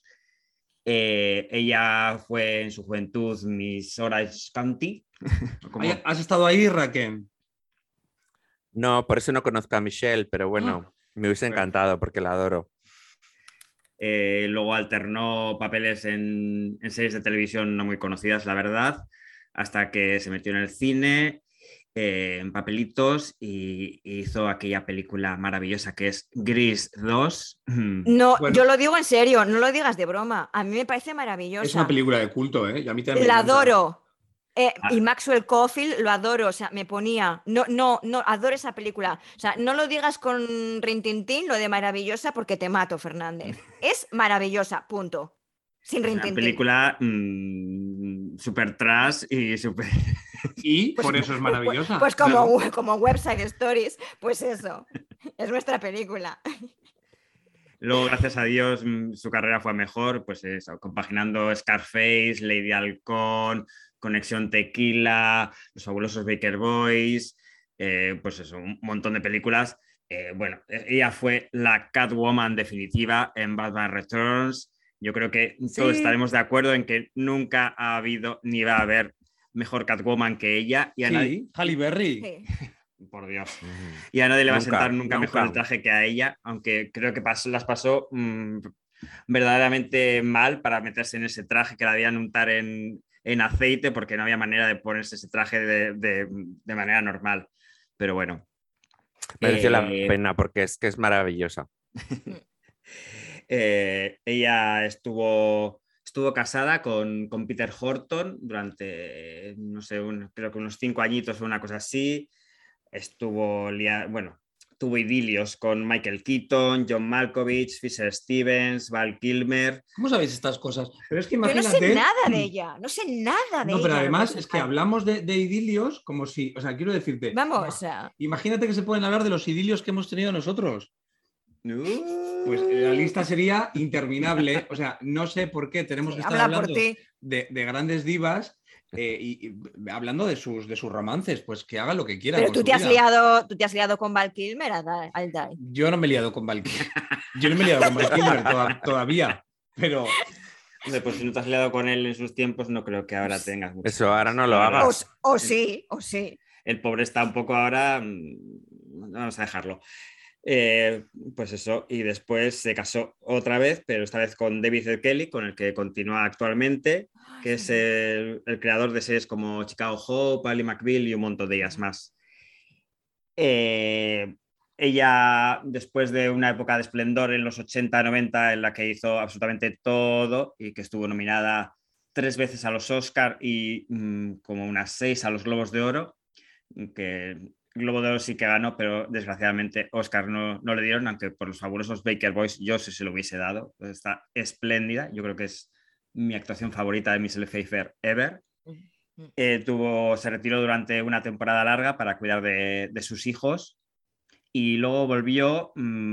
Ella fue en su juventud Miss Orange County. ¿Has estado ahí, Raquel? No, por eso no conozco a Michelle, pero bueno, me hubiese encantado porque la adoro. Luego alternó papeles en series de televisión no muy conocidas, la verdad, hasta que se metió en el cine, en papelitos y hizo aquella película maravillosa que es Grease 2. No, bueno, yo lo digo en serio, no lo digas de broma. A mí me parece maravillosa. Es una película de culto, ¿eh? Y a mí también la adoro. Y Maxwell Caulfield lo adoro, o sea, me ponía, no, adoro esa película, o sea, no lo digas con rintintín, lo de maravillosa, porque te mato, Fernández. Es maravillosa, punto. Sin rintintín. Una película súper trash y súper... Y pues, por eso es maravillosa. Pues como Website Stories, pues eso, es nuestra película. Luego, gracias a Dios, su carrera fue mejor, pues eso, compaginando Scarface, Lady Halcón, Conexión Tequila, Los Fabulosos Baker Boys, pues eso, un montón de películas. Bueno, ella fue la Catwoman definitiva en Batman Returns. Yo creo que todos estaremos de acuerdo en que nunca ha habido ni va a haber mejor Catwoman que ella. Y a nadie... Halle Berry. Sí. Por Dios. Y a nadie le va a sentar nunca mejor el traje que a ella, aunque creo que las pasó verdaderamente mal para meterse en ese traje que la debían untar en aceite porque no había manera de ponerse ese traje de manera normal. Pero bueno. Mereció la pena porque es que es maravillosa. Ella estuvo casada con Peter Horton durante, no sé, creo que unos 5 añitos o una cosa así. Tuvo idilios con Michael Keaton, John Malkovich, Fisher Stevens, Val Kilmer. ¿Cómo sabéis estas cosas? Pero es que imagínate... Yo no sé nada de ella, no sé nada de ella. No, pero además es que hablamos de idilios como si, o sea, quiero decirte... Vamos, imagínate que se pueden hablar de los idilios que hemos tenido nosotros. Pues la lista sería interminable. O sea, no sé por qué tenemos que estar Habla por hablando ti. de grandes divas y hablando de sus romances. Pues que haga lo que quiera. Pero con tú su te has vida. liado, tú te has liado con Val Kilmer al Die. Yo no me he liado con Val Kilmer. Yo no me he liado con Val Kilmer todavía. Pero Hombre, pues si no te has liado con él en sus tiempos, no creo que ahora tengas mucho. Eso, ahora no lo La verdad. hagas. O sí. El pobre está un poco ahora. Vamos a dejarlo. Pues eso, y después se casó otra vez, pero esta vez con David E. Kelly, con el que continúa actualmente, que es el creador de series como Chicago Hope, Ally McBeal y un montón de ellas más. Ella, después de una época de esplendor en los 80-90, en la que hizo absolutamente todo y que estuvo nominada 3 veces a los Oscar y como unas 6 a los Globos de Oro, que Globo de Oro sí que ganó, pero desgraciadamente Oscar no le dieron, aunque por los fabulosos Baker Boys yo sí se lo hubiese dado. Está espléndida, yo creo que es mi actuación favorita de Michelle Pfeiffer ever. Se retiró durante una temporada larga para cuidar de sus hijos y luego volvió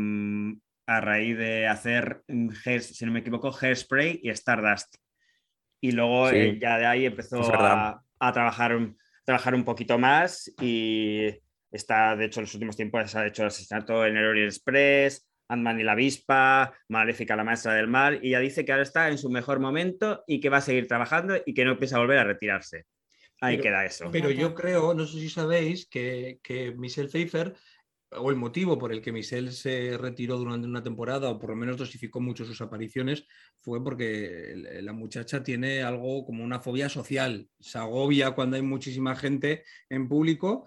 a raíz de hacer, si no me equivoco, Hairspray y Stardust. Y luego Sí, ya de ahí empezó es verdad. a trabajar un poquito más y está, de hecho, en los últimos tiempos ha hecho El asesinato en el Orient Express, Ant-Man y la avispa, Maléfica, la maestra del mal, y ya dice que ahora está en su mejor momento y que va a seguir trabajando y que no piensa volver a retirarse. Ahí queda eso. Pero yo creo, no sé si sabéis, que Michelle Pfeiffer, o el motivo por el que Michelle se retiró durante una temporada, o por lo menos dosificó mucho sus apariciones, fue porque la muchacha tiene algo como una fobia social. Se agobia cuando hay muchísima gente en público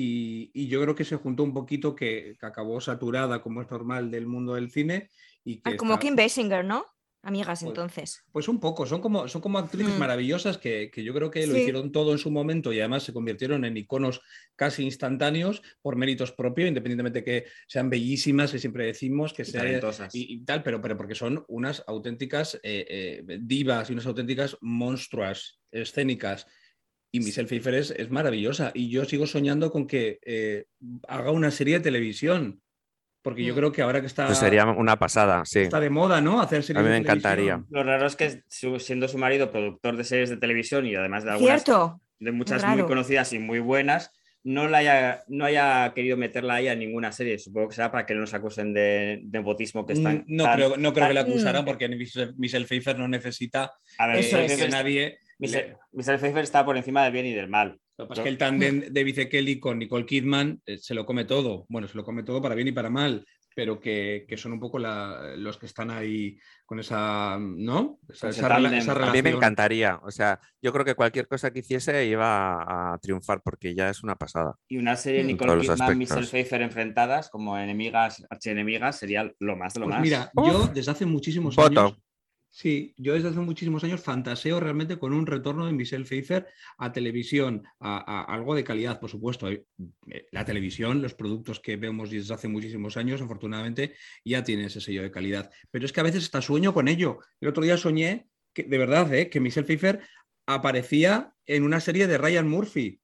y yo creo que se juntó un poquito que acabó saturada, como es normal, del mundo del cine. Y que Como Kim Basinger, ¿no? Amigas, Pues- entonces. Pues un poco, son como actrices maravillosas que yo creo que lo Sí. hicieron todo en su momento y además se convirtieron en iconos casi instantáneos por méritos propios, independientemente que sean bellísimas, que siempre decimos que sean talentosas. y tal, pero porque son unas auténticas divas y unas auténticas monstruas escénicas. Y Michelle Pfeiffer es maravillosa y yo sigo soñando con que haga una serie de televisión, porque yo creo que ahora que Eso sería una pasada, sí. está de moda, ¿no? Hacer series A mí de me encantaría. televisión. Lo raro es que siendo su marido productor de series de televisión y además de Cierto. de muchas Muy muy raro. conocidas y muy buenas, no haya querido meterla a ella en ninguna serie. Supongo que será para que no nos acusen de nepotismo que están. No creo que la acusaran porque Michelle Pfeiffer no necesita A ver, Eso Michelle es. que Pfeiffer- nadie. Michelle Pfeiffer está por encima del bien y del mal. Lo que pasa es que el tándem de Vice Kelly con Nicole Kidman se lo come todo. Bueno, se lo come todo para bien y para mal, pero que son un poco los que están ahí con esa, ¿no? Esa tándem. relación. A mí me encantaría. O sea, yo creo que cualquier cosa que hiciese iba a triunfar porque ya es una pasada. Y una serie En Nicole todos los Kidman, aspectos. Michelle Pfeiffer enfrentadas como enemigas, archienemigas, sería lo más de lo Pues más. mira, yo desde hace muchísimos Voto. años. Sí, yo desde hace muchísimos años fantaseo realmente con un retorno de Michelle Pfeiffer a televisión, a algo de calidad, por supuesto. La televisión, los productos que vemos desde hace muchísimos años, afortunadamente, ya tienen ese sello de calidad. Pero es que a veces hasta sueño con ello. El otro día soñé, que, de verdad, que Michelle Pfeiffer aparecía en una serie de Ryan Murphy.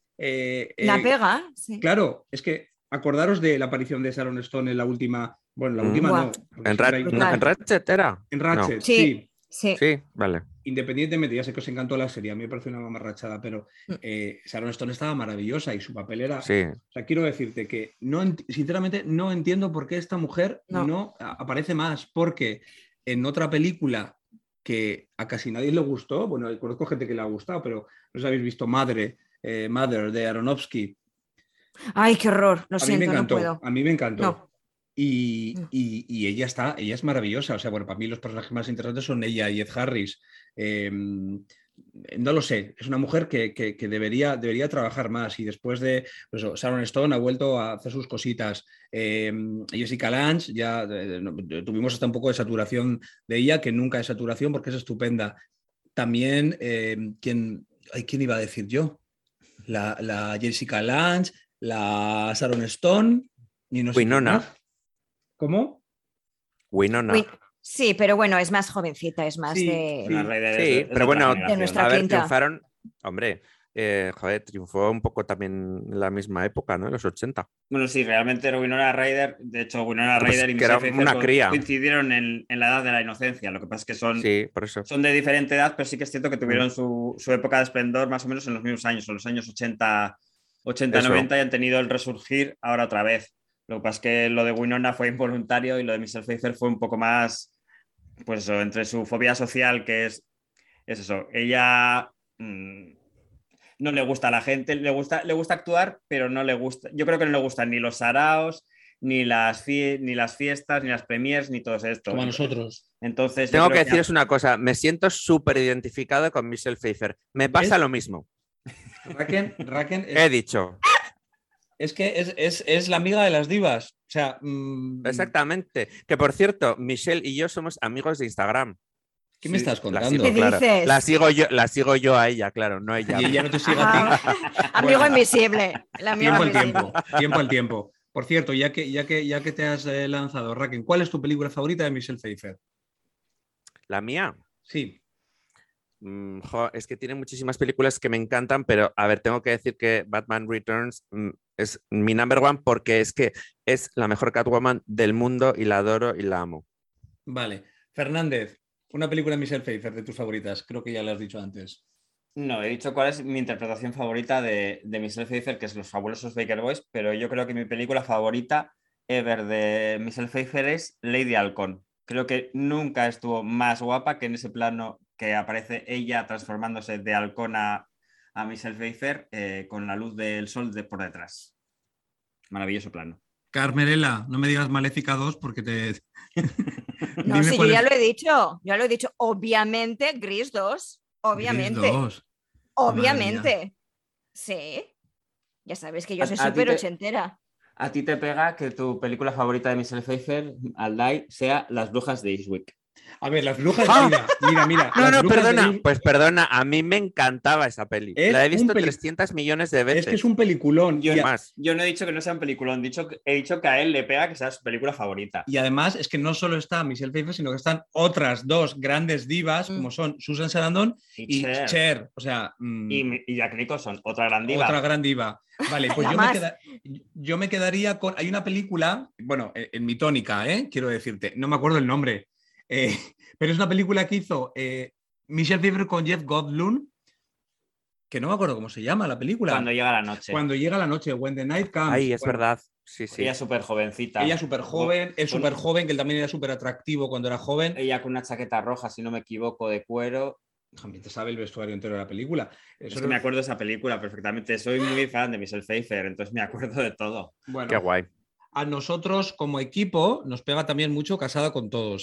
La pega, sí. Claro, es que acordaros de la aparición de Sharon Stone en la última. Bueno, la última Buah. no. porque siempre hay- ¿En Ratchet era? en Ratchet, No. sí. Sí. Sí, vale. Independientemente, ya sé que os encantó la serie, a mí me parece una mamarrachada, pero Sharon Stone estaba maravillosa y su papel era... Sí. O sea, quiero decirte que sinceramente no entiendo por qué esta mujer no aparece más, porque en otra película que a casi nadie le gustó, bueno, conozco gente que le ha gustado, pero no os habéis visto Mother de Aronofsky. Ay, qué horror. Lo A mí siento, me encantó, no puedo. a mí me encantó. No. Y ella es maravillosa. O sea, bueno, para mí los personajes más interesantes son ella y Ed Harris. No lo sé, es una mujer que debería trabajar más y después de pues, Sharon Stone ha vuelto a hacer sus cositas. Jessica Lange, ya tuvimos hasta un poco de saturación de ella, que nunca es saturación porque es estupenda. También, ¿quién iba a decir yo? La Jessica Lange, la Sharon Stone y no sé quién Winona. más. ¿Cómo? Winona. Sí, pero bueno, es más jovencita, es más Sí, de... Una raíz Sí, de pero otra bueno, generación. De nuestra a ver, quinta. triunfaron. Hombre, joder, triunfó un poco también en la misma época, ¿no? En los 80. Bueno, sí, realmente Winona Ryder, de hecho, Winona Pues Ryder y que era Michelle una Pfeiffer cría. coincidieron en la edad de la inocencia. Lo que pasa es que Sí, por eso. son de diferente edad, pero sí que es cierto que tuvieron su época de esplendor más o menos en los mismos años, en los años 80, Eso. 90, y han tenido el resurgir ahora otra vez. Lo que pasa es que lo de Winona fue involuntario y lo de Michelle Pfeiffer fue un poco más, pues eso, entre su fobia social, que es eso. Ella no le gusta a la gente, le gusta actuar, pero no le gusta. Yo creo que no le gustan ni los saraos, ni las fiestas, ni las premiers, ni todo esto. Como a nosotros. Entonces, Tengo que deciros una cosa, me siento súper identificado con Michelle Pfeiffer. Me pasa lo mismo. Raquel He dicho. es que es la amiga de las divas. O sea, Exactamente. Que por cierto, Michelle y yo somos amigos de Instagram. ¿Qué me estás La contando? sigo, ¿Qué claro. dices? Ah, La sigo yo a ella, claro, no ella. Y ella no te sigue a ti. Amigo Bueno, invisible. El amigo tiempo al invisible. tiempo al tiempo. Por cierto, ya que te has lanzado, Raquel, ¿cuál es tu película favorita de Michelle Pfeiffer? La mía. Sí. Es que tiene muchísimas películas que me encantan, pero a ver, tengo que decir que Batman Returns es mi number one porque es que es la mejor Catwoman del mundo y la adoro y la amo. Vale. Fernández, una película de Michelle Pfeiffer de tus favoritas. Creo que ya lo has dicho antes. No, he dicho cuál es mi interpretación favorita de Michelle Pfeiffer, que es Los fabulosos Baker Boys, pero yo creo que mi película favorita ever de Michelle Pfeiffer es Lady Halcón. Creo que nunca estuvo más guapa que en ese plano que aparece ella transformándose de halcón a Michelle Pfeiffer con la luz del sol por detrás. Maravilloso plano. Carmerela, no me digas Maléfica 2 porque te... No, Dime sí, yo cuál ya es. lo he dicho. Ya lo he dicho. Obviamente, Gris 2. Obviamente. Gris 2. Obviamente. Sí. Ya sabéis que yo soy A ti súper te- ochentera. ¿A ti te pega que tu película favorita de Michelle Pfeiffer, Aldai, sea Las brujas de Eastwick? A ver, las brujas... ¡Ah! Mira. No, Las no, brujas de perdona. Eastwick Pues perdona, a mí me encantaba esa peli. Es La he un visto peli- 300 millones de veces. Es que es un peliculón. Yo- Y, Más. Yo no he dicho que no sea un peliculón, he dicho que a él le pega que sea su película favorita. y además es que no solo está Michelle Pfeiffer, sino que están otras dos grandes divas, como son Susan Sarandon y Cher. O sea... Y Jack Nicholson, otra gran diva. Otra gran diva. Vale, pues La yo más. yo me quedaría con... Hay una película, bueno, en mi tónica, quiero decirte, no me acuerdo el nombre, pero es una película que hizo Michelle Pfeiffer con Jeff Goldblum, que no me acuerdo cómo se llama la película. Cuando llega la noche. Cuando llega la noche, When the Night Comes. Ay, es Bueno, verdad. Sí, sí. Ella es súper jovencita. Ella es súper joven, es Con- súper joven, que él también era súper atractivo cuando era joven. Ella con una chaqueta roja, si no me equivoco, de cuero. También te sabe el vestuario entero de la película. Es que me acuerdo de esa película perfectamente. Soy muy fan de Michelle Pfeiffer, entonces me acuerdo de todo. Bueno, Qué guay. a nosotros como equipo nos pega también mucho Casada con Todos,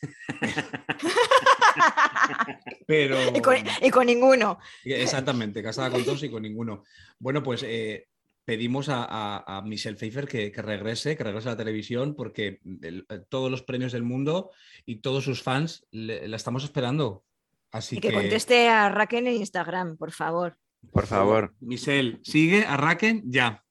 Pero... Y con ninguno. Exactamente, Casada con Todos y con ninguno. Bueno, pues pedimos a Michelle Pfeiffer que regrese a la televisión porque todos los premios del mundo y todos sus fans la estamos esperando. Así Y que conteste a Raquel en Instagram, por favor. Por favor. Michelle, sigue a Raquel ya.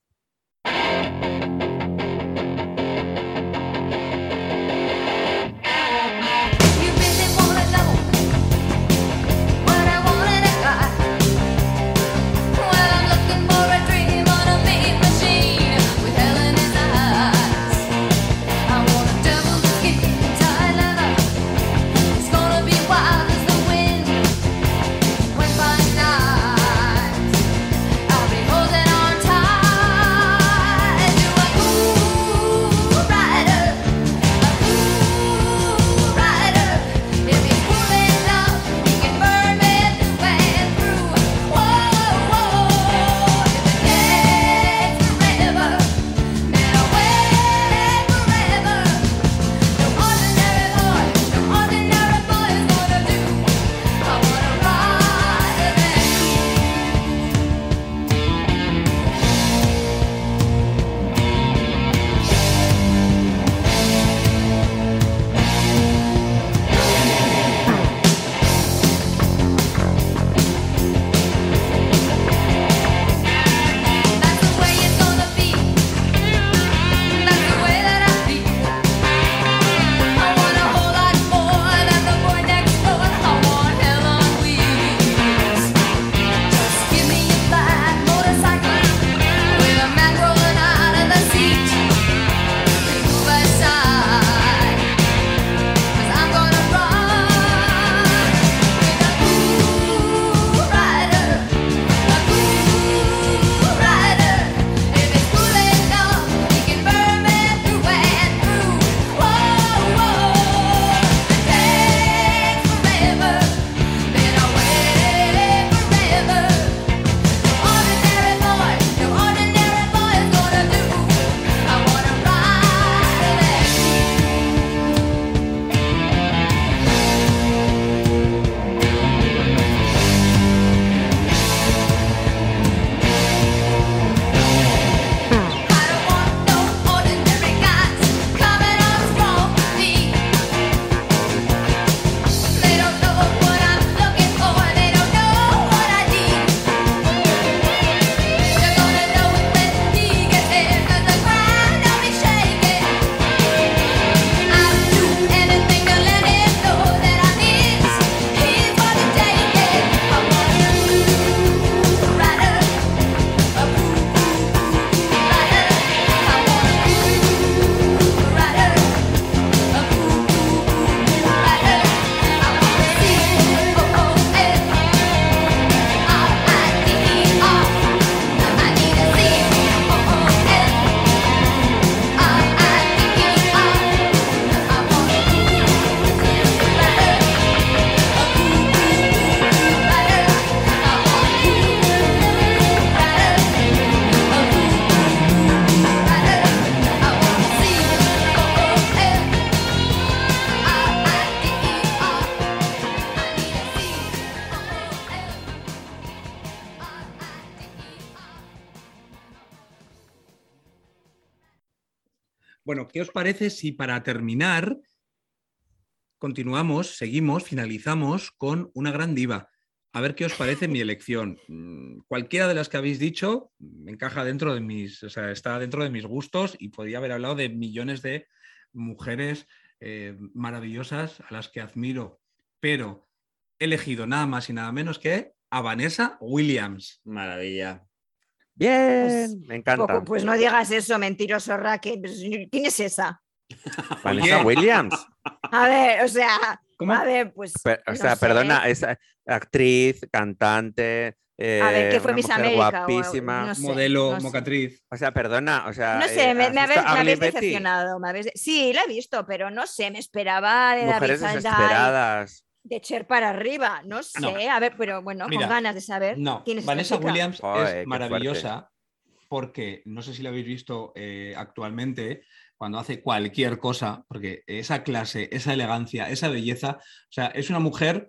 You really wanna know what I want in a guy? Well, I'm looking for a dream on a big machine with hell in his eyes. I want a devil skin, tight leather. It's gonna be wild as the wind. When by night I'll be holding on tight. Bueno, ¿qué os parece si para terminar continuamos, seguimos, finalizamos con una gran diva? A ver qué os parece mi elección. Cualquiera de las que habéis dicho encaja dentro de mis, o sea, está dentro de mis gustos y podría haber hablado de millones de mujeres maravillosas a las que admiro, pero he elegido nada más y nada menos que a Vanessa Williams. Maravilla. Bien, me encanta. Pues no digas eso, mentiroso Raquel. ¿Quién es esa? Vanessa Williams. A ver, o sea, ¿Cómo? a ver, pues. O sea, no sé. perdona, es actriz, cantante, A ver, ¿qué fue una Miss mujer América? guapísima. No sé, Modelo, no sé. mocatriz. O sea, perdona, o sea, No sé, me ¿has visto Ugly habéis Betty? decepcionado. Sí, la he visto, pero no sé, me esperaba de Mujeres David Zaldai, desesperadas. de Cher para arriba. No sé, No. a ver, pero bueno, Mira, con ganas de saber No, quién es esta Vanessa chica. Williams Joder, es qué maravillosa porque, no sé si la habéis visto actualmente, cuando hace cualquier cosa, porque esa clase, esa elegancia, esa belleza, o sea, es una mujer,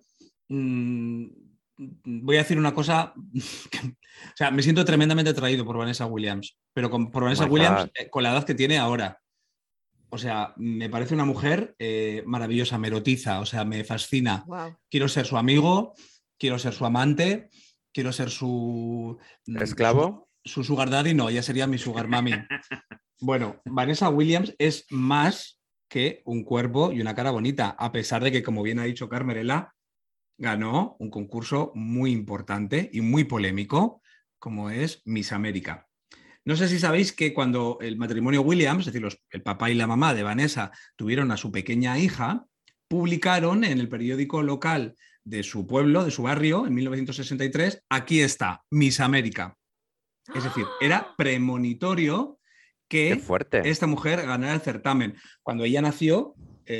voy a decir una cosa, o sea, me siento tremendamente atraído por Vanessa Williams, pero por Vanessa my Williams God. con la edad que tiene ahora. O sea, me parece una mujer maravillosa, me erotiza, o sea, me fascina. Wow. Quiero ser su amigo, quiero ser su amante, quiero ser su... ¿Esclavo? Su sugar daddy, no, ella sería mi sugar mami. Bueno, Vanessa Williams es más que un cuerpo y una cara bonita, a pesar de que, como bien ha dicho Carmerela, ganó un concurso muy importante y muy polémico, como es Miss América. No sé si sabéis que cuando el matrimonio Williams, es decir, el papá y la mamá de Vanessa, tuvieron a su pequeña hija, publicaron en el periódico local de su pueblo, de su barrio, en 1963, aquí está, Miss América. Es decir, era premonitorio Qué que fuerte. esta mujer ganara el certamen. Cuando ella nació,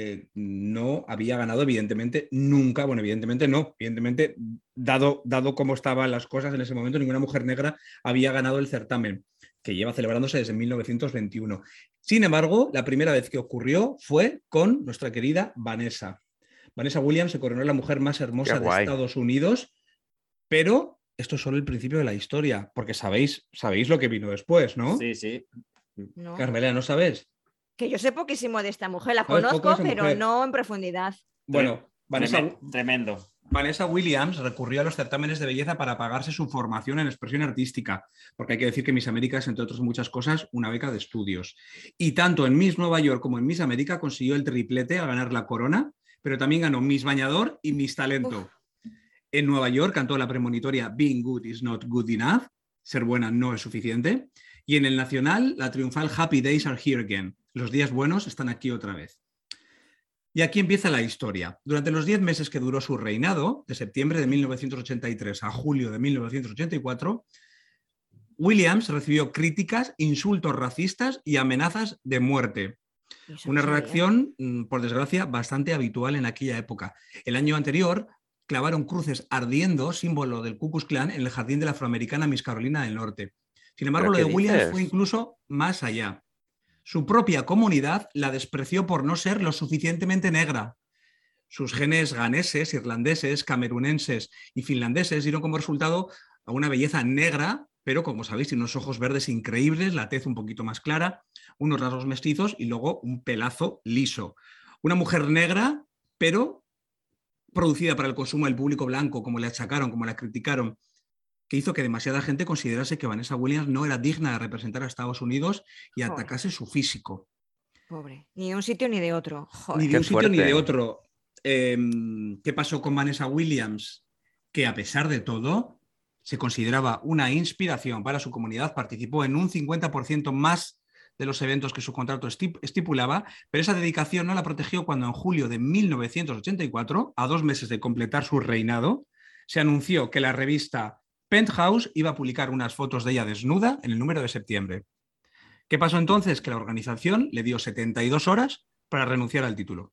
no había ganado, evidentemente, nunca, bueno, evidentemente no, evidentemente, dado cómo estaban las cosas en ese momento, ninguna mujer negra había ganado el certamen, que lleva celebrándose desde 1921. Sin embargo, la primera vez que ocurrió fue con nuestra querida Vanessa. Vanessa Williams se coronó la mujer más hermosa de Estados Unidos, pero esto es solo el principio de la historia, porque sabéis lo que vino después, ¿no? Sí, sí. No. Carmela, ¿no sabes? Que yo sé poquísimo de esta mujer, la ¿Sabes poco de conozco, esa pero mujer? no en profundidad. Bueno, Tremendo. Vanessa Williams recurrió a los certámenes de belleza para pagarse su formación en expresión artística, porque hay que decir que Miss América es, entre otras muchas cosas, una beca de estudios. Y tanto en Miss Nueva York como en Miss América consiguió el triplete al ganar la corona, pero también ganó Miss Bañador y Miss Talento. En Nueva York cantó la premonitoria Being Good is not good enough, ser buena no es suficiente, y en el Nacional la triunfal Happy Days are here again, los días buenos están aquí otra vez. Y aquí empieza la historia. Durante los 10 meses que duró su reinado, de septiembre de 1983 a julio de 1984, Williams recibió críticas, insultos racistas y amenazas de muerte. Una reacción, por desgracia, bastante habitual en aquella época. El año anterior clavaron cruces ardiendo, símbolo del Ku Klux Klan, en el jardín de la afroamericana Miss Carolina del Norte. Sin embargo, lo de Williams fue incluso más allá. Su propia comunidad la despreció por no ser lo suficientemente negra. Sus genes ganeses, irlandeses, camerunenses y finlandeses dieron como resultado a una belleza negra, pero como sabéis, tiene unos ojos verdes increíbles, la tez un poquito más clara, unos rasgos mestizos y luego un pelazo liso. Una mujer negra, pero producida para el consumo del público blanco, como le achacaron, como la criticaron, que hizo que demasiada gente considerase que Vanessa Williams no era digna de representar a Estados Unidos y atacase su físico. Pobre. Ni de un sitio ni de otro. Joder. Ni de un sitio ni de otro. ¿Qué pasó con Vanessa Williams? Que a pesar de todo se consideraba una inspiración para su comunidad, participó en un 50% más de los eventos que su contrato estipulaba, pero esa dedicación no la protegió cuando en julio de 1984, a 2 meses de completar su reinado, se anunció que la revista Penthouse iba a publicar unas fotos de ella desnuda en el número de septiembre. ¿Qué pasó entonces? Que la organización le dio 72 horas para renunciar al título.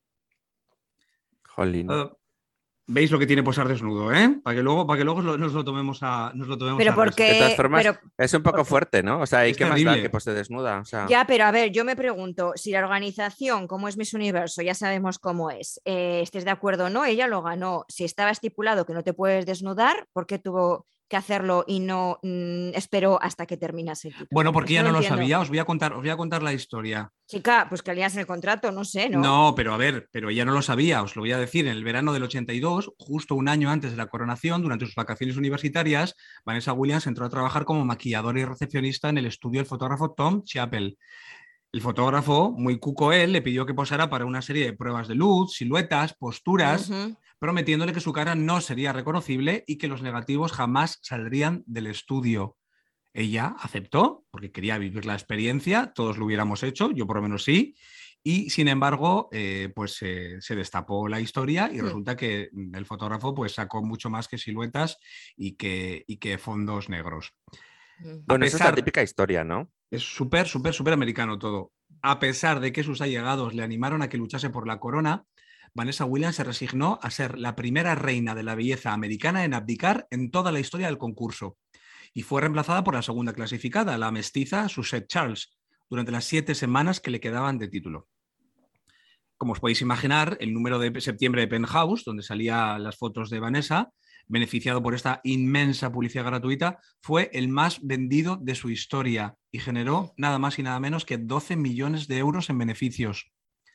Jolín. Veis lo que tiene posar desnudo, ¿eh? Para que luego nos lo tomemos a pero porque de todas formas, es un poco fuerte, ¿no? O sea, ¿y qué más da que poste desnuda? O sea... Ya, pero a ver, yo me pregunto, si la organización, como es Miss Universo, ya sabemos cómo es, estés de acuerdo o no, ella lo ganó. Si estaba estipulado que no te puedes desnudar, ¿por qué tuvo que hacerlo y no esperó hasta que terminase el título? Bueno, porque Eso ya no lo entiendo. sabía, os voy a contar la historia. Chica, pues que leas el contrato, no sé, ¿no? No, pero a ver, pero ella no lo sabía, os lo voy a decir. En el verano del 82, justo un año antes de la coronación, durante sus vacaciones universitarias, Vanessa Williams entró a trabajar como maquilladora y recepcionista en el estudio del fotógrafo Tom Chappell. El fotógrafo, muy cuco él, le pidió que posara para una serie de pruebas de luz, siluetas, posturas, prometiéndole que su cara no sería reconocible y que los negativos jamás saldrían del estudio. Ella aceptó, porque quería vivir la experiencia, todos lo hubiéramos hecho, yo por lo menos sí, y sin embargo, se destapó la historia y resulta que el fotógrafo pues, sacó mucho más que siluetas y que fondos negros. Bueno, esa es la típica historia, ¿no? Es súper americano todo. A pesar de que sus allegados le animaron a que luchase por la corona, Vanessa Williams se resignó a ser la primera reina de la belleza americana en abdicar en toda la historia del concurso. Y fue reemplazada por la segunda clasificada, la mestiza Suzette Charles, durante las 7 semanas que le quedaban de título. Como os podéis imaginar, el número de septiembre de Penthouse, donde salían las fotos de Vanessa, beneficiado por esta inmensa publicidad gratuita, fue el más vendido de su historia y generó nada más y nada menos que 12 millones de euros en beneficios.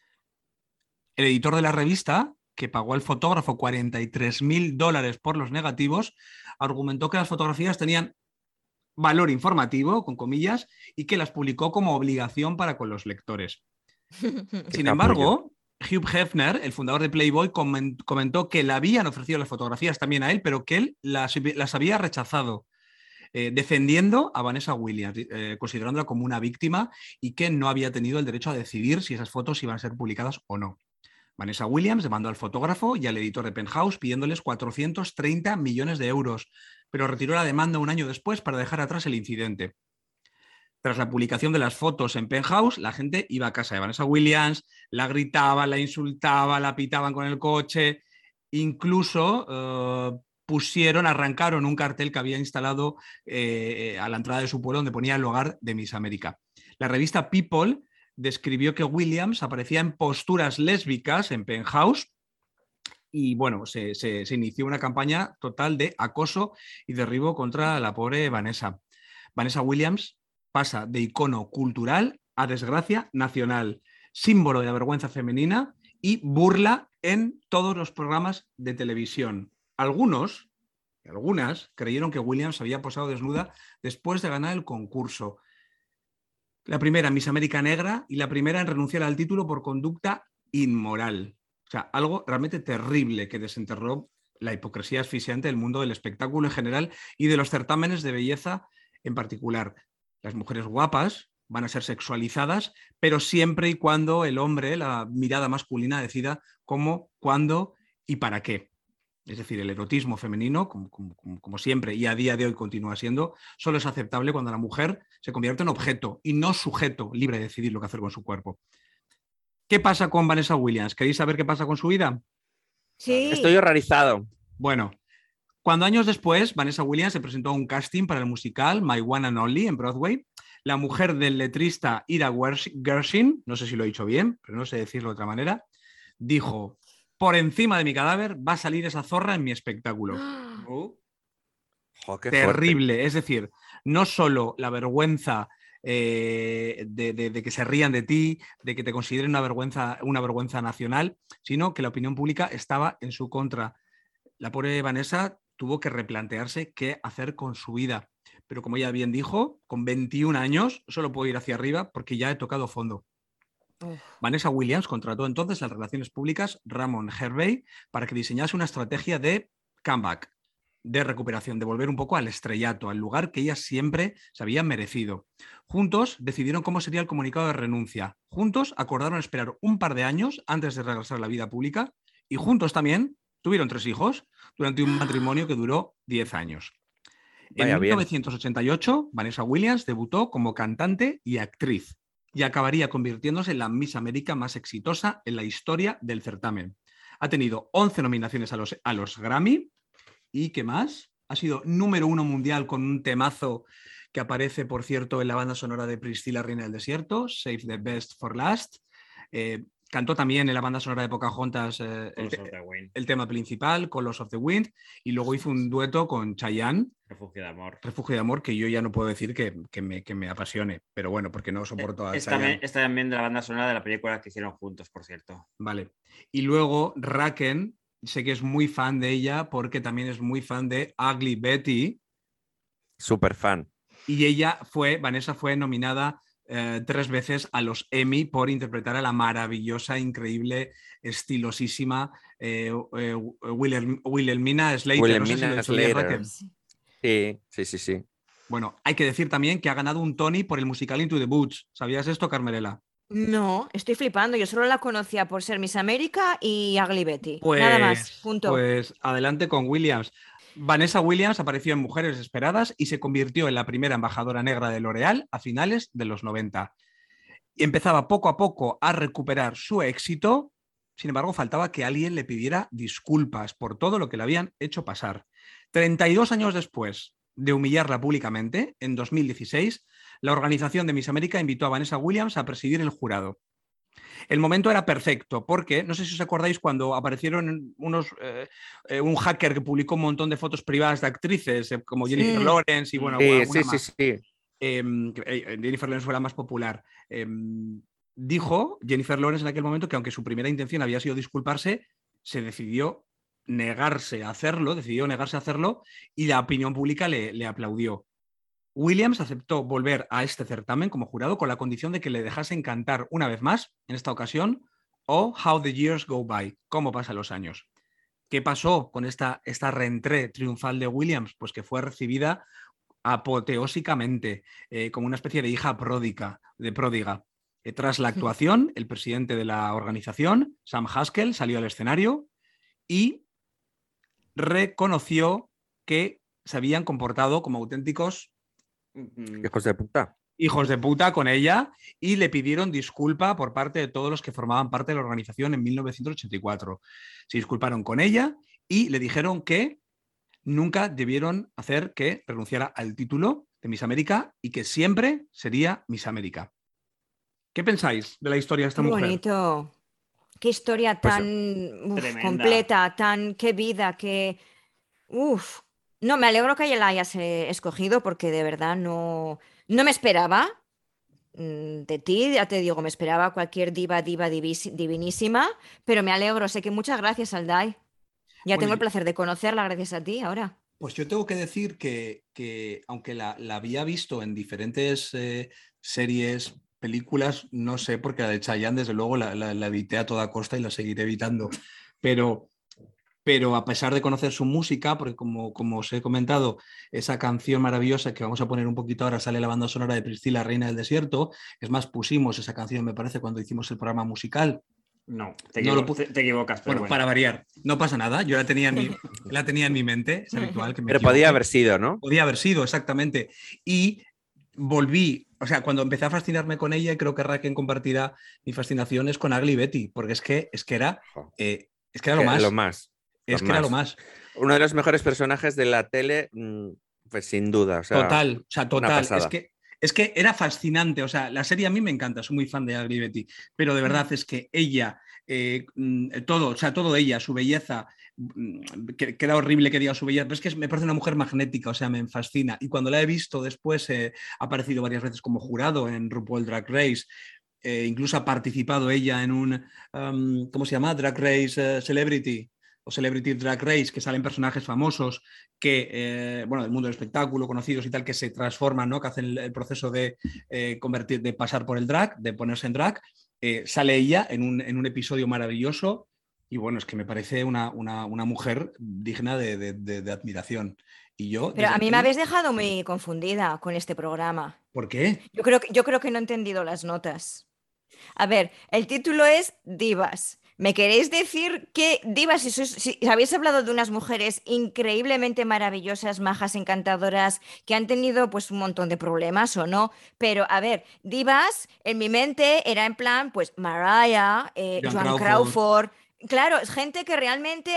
El editor de la revista, que pagó al fotógrafo $43,000 por los negativos, argumentó que las fotografías tenían valor informativo, con comillas, y que las publicó como obligación para con los lectores. Sin embargo, Hugh Hefner, el fundador de Playboy, comentó que le habían ofrecido las fotografías también a él, pero que él las había rechazado, defendiendo a Vanessa Williams, considerándola como una víctima y que no había tenido el derecho a decidir si esas fotos iban a ser publicadas o no. Vanessa Williams demandó al fotógrafo y al editor de Penthouse pidiéndoles 430 millones de euros, pero retiró la demanda un año después para dejar atrás el incidente. Tras la publicación de las fotos en Penthouse, la gente iba a casa de Vanessa Williams, la gritaban, la insultaban, la pitaban con el coche, incluso arrancaron un cartel que había instalado a la entrada de su pueblo donde ponía el hogar de Miss América. La revista People describió que Williams aparecía en posturas lésbicas en Penthouse y bueno, se inició una campaña total de acoso y derribo contra la pobre Vanessa. Vanessa Williams pasa de icono cultural a desgracia nacional, símbolo de la vergüenza femenina y burla en todos los programas de televisión. Algunas creyeron que Williams había posado desnuda después de ganar el concurso. La primera Miss América negra y la primera en renunciar al título por conducta inmoral. O sea, algo realmente terrible que desenterró la hipocresía asfixiante del mundo del espectáculo en general y de los certámenes de belleza en particular. Las mujeres guapas van a ser sexualizadas, pero siempre y cuando el hombre, la mirada masculina, decida cómo, cuándo y para qué. Es decir, el erotismo femenino, como siempre y a día de hoy continúa siendo, solo es aceptable cuando la mujer se convierte en objeto y no sujeto libre de decidir lo que hacer con su cuerpo. ¿Qué pasa con Vanessa Williams? ¿Queréis saber qué pasa con su vida? Sí. Estoy horrorizado. Bueno, cuando años después Vanessa Williams se presentó a un casting para el musical My One and Only en Broadway, la mujer del letrista Ira Gershwin, no sé si lo he dicho bien, pero no sé decirlo de otra manera, dijo: por encima de mi cadáver va a salir esa zorra en mi espectáculo. Oh, qué terrible. fuerte. Es decir, no solo la vergüenza de que se rían de ti, de que te consideren una vergüenza nacional, sino que la opinión pública estaba en su contra. La pobre Vanessa tuvo que replantearse qué hacer con su vida. Pero como ella bien dijo, con 21 años solo puedo ir hacia arriba porque ya he tocado fondo. Vanessa Williams contrató entonces a Relaciones Públicas Ramon Hervey para que diseñase una estrategia de comeback, de recuperación, de volver un poco al estrellato, al lugar que ellas siempre se habían merecido. Juntos decidieron cómo sería el comunicado de renuncia. Juntos acordaron esperar un par de años antes de regresar a la vida pública y juntos también tuvieron 3 hijos durante un matrimonio que duró 10 años. En 1988, Vanessa Williams debutó como cantante y actriz y acabaría convirtiéndose en la Miss América más exitosa en la historia del certamen. Ha tenido 11 nominaciones a los Grammy y ¿qué más? Ha sido número 1 mundial con un temazo que aparece, por cierto, en la banda sonora de Priscilla, Reina del Desierto, Save the Best for Last. Cantó también en la banda sonora de Pocahontas el tema principal, Colors of the Wind, y luego hizo un dueto con Chayanne Refugio de amor. Refugio de amor, que yo ya no puedo decir que me apasione, pero bueno, porque no soporto a Chayanne. Es también de la banda sonora de la película que hicieron juntos, por cierto. Vale. Y luego Raken, sé que es muy fan de ella porque también es muy fan de Ugly Betty. Súper fan. Y Vanessa fue nominada 3 veces a los Emmy por interpretar a la maravillosa, increíble, estilosísima Wilhelmina Slater. Wilhelmina No sé si lo he dicho bien, Slater. Raquel. Sí. Bueno, hay que decir también que ha ganado un Tony por el musical Into the Woods. ¿Sabías esto, Carmela? No, estoy flipando. Yo solo la conocía por ser Miss América y Ugly Betty. Nada más, punto. Pues adelante con Williams. Vanessa Williams apareció en Mujeres Desesperadas y se convirtió en la primera embajadora negra de L'Oréal a finales de los 90. Y empezaba poco a poco a recuperar su éxito. Sin embargo, faltaba que alguien le pidiera disculpas por todo lo que le habían hecho pasar. 32 años después de humillarla públicamente, en 2016, la organización de Miss América invitó a Vanessa Williams a presidir el jurado. El momento era perfecto porque, no sé si os acordáis, cuando aparecieron un hacker que publicó un montón de fotos privadas de actrices, como Jennifer Lawrence y bueno, alguna más. Jennifer Lawrence fue la más popular. Dijo Jennifer Lawrence en aquel momento que aunque su primera intención había sido disculparse, se decidió negarse a hacerlo y la opinión pública le aplaudió. Williams aceptó volver a este certamen como jurado con la condición de que le dejasen cantar una vez más, en esta ocasión, Oh, How the Years Go By, cómo pasan los años. ¿Qué pasó con esta reentrée triunfal de Williams? Pues que fue recibida apoteósicamente, como una especie de hija pródiga. Tras la actuación, el presidente de la organización, Sam Haskell, salió al escenario y reconoció que se habían comportado como auténticos hijos de puta con ella y le pidieron disculpa por parte de todos los que formaban parte de la organización en 1984. Se disculparon con ella y le dijeron que nunca debieron hacer que renunciara al título de Miss América y que siempre sería Miss América. ¿Qué pensáis de la historia de esta mujer? Qué bonito. Qué historia tan completa, qué vida, qué... No, me alegro que ella la hayas escogido porque de verdad no me esperaba de ti, ya te digo, me esperaba cualquier divinísima, pero me alegro, sé que muchas gracias, Alday. Ya tengo el placer de conocerla gracias a ti ahora. Pues yo tengo que decir que aunque la había visto en diferentes series, películas, no sé, porque la de Chayanne desde luego la evité a toda costa y la seguiré evitando, pero a pesar de conocer su música, porque como os he comentado, esa canción maravillosa que vamos a poner un poquito ahora, sale la banda sonora de Priscila, Reina del Desierto, es más, pusimos esa canción, me parece, cuando hicimos el programa musical. No, te equivocas. Pero bueno, para variar, no pasa nada, yo la tenía en mi mente, es habitual que me Pero equivoque. podía haber sido, ¿no? Podía haber sido, exactamente. Y volví, o sea, cuando empecé a fascinarme con ella, y creo que Raquel compartirá mi fascinación, es con Ugly Betty, porque es que era lo más. Era lo más. Uno de los mejores personajes de la tele, pues sin duda. Total. Es que era fascinante. O sea, la serie a mí me encanta, soy muy fan de Ugly Betty, pero de verdad es que ella, todo ella, su belleza, queda horrible que diga su belleza, pero es que me parece una mujer magnética, o sea, me fascina. Y cuando la he visto después, ha aparecido varias veces como jurado en RuPaul Drag Race. Incluso ha participado ella en un, ¿cómo se llama? Drag Race Celebrity o Celebrity Drag Race, que salen personajes famosos que, del mundo del espectáculo, conocidos y tal, que se transforman, ¿no? Que hacen el proceso de de pasar por el drag, de ponerse en drag. Sale ella en un episodio maravilloso y bueno, es que me parece una mujer digna de admiración. Y yo, pero a mí me habéis dejado muy confundida con este programa. ¿Por qué? Yo creo que no he entendido las notas. A ver, el título es Divas. ¿Me queréis decir que divas, si habéis hablado de unas mujeres increíblemente maravillosas, majas, encantadoras, que han tenido pues un montón de problemas o no? Pero a ver, divas en mi mente era en plan pues Mariah, Joan Crawford. Claro, es gente que realmente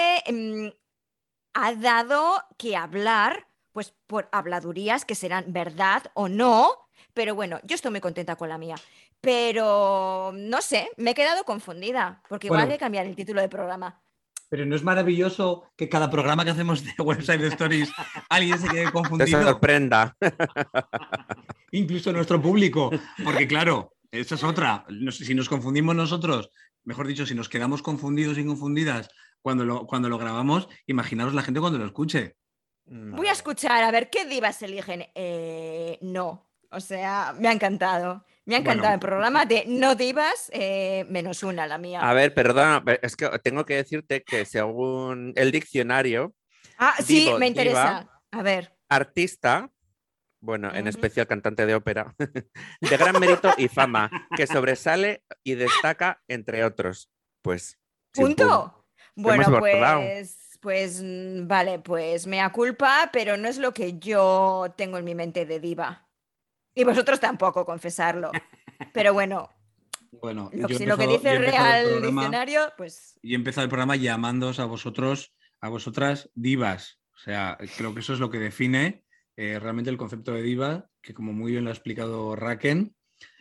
ha dado que hablar pues por habladurías que serán verdad o no. Pero bueno, yo estoy muy contenta con la mía. Pero no sé, me he quedado confundida, porque igual hay que cambiar el título del programa. Pero no es maravilloso que cada programa que hacemos de Website Stories alguien se quede Te confundido, sorprenda. incluso nuestro público, porque claro, esa es otra. Si nos confundimos nosotros, mejor dicho, si nos quedamos confundidos y confundidas cuando lo grabamos, imaginaros la gente cuando lo escuche. Voy a escuchar, a ver, ¿qué divas eligen? No, o sea, me ha encantado. Me ha encantado Bueno. el programa de no divas, menos una, la mía. A ver, perdona, es que tengo que decirte que según el diccionario, Ah, sí, divo, me diva, interesa. A ver. artista, bueno, en Ujú. especial cantante de ópera, de gran mérito y fama, que sobresale y destaca, entre otros. Pues, chimpún. ¿Punto? Bueno, Hemos bordado. vale, pues mea culpa, pero no es lo que yo tengo en mi mente de diva. Y vosotros tampoco, confesarlo. Pero bueno, Bueno, si lo que dice el Real Diccionario, pues y he empezado el programa llamándoos a vosotros, a vosotras divas. O sea, creo que eso es lo que define realmente el concepto de diva, que como muy bien lo ha explicado Raken,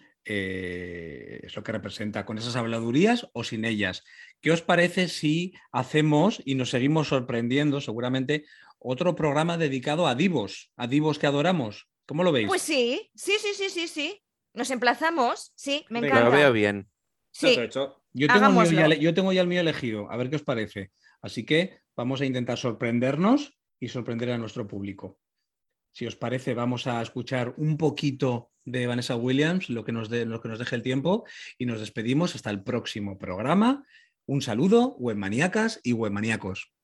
es lo que representa con esas habladurías o sin ellas. ¿Qué os parece si hacemos y nos seguimos sorprendiendo seguramente otro programa dedicado a divos que adoramos? ¿Cómo lo veis? pues sí. Nos emplazamos, sí, me Venga, Lo encanta. veo bien. Sí, Hecho. Yo tengo hagámoslo. yo tengo ya el mío elegido, a ver qué os parece. Así que vamos a intentar sorprendernos y sorprender a nuestro público. Si os parece, vamos a escuchar un poquito de Vanessa Williams, lo que nos deje el tiempo, y nos despedimos hasta el próximo programa. Un saludo, webmaníacas y webmaníacos.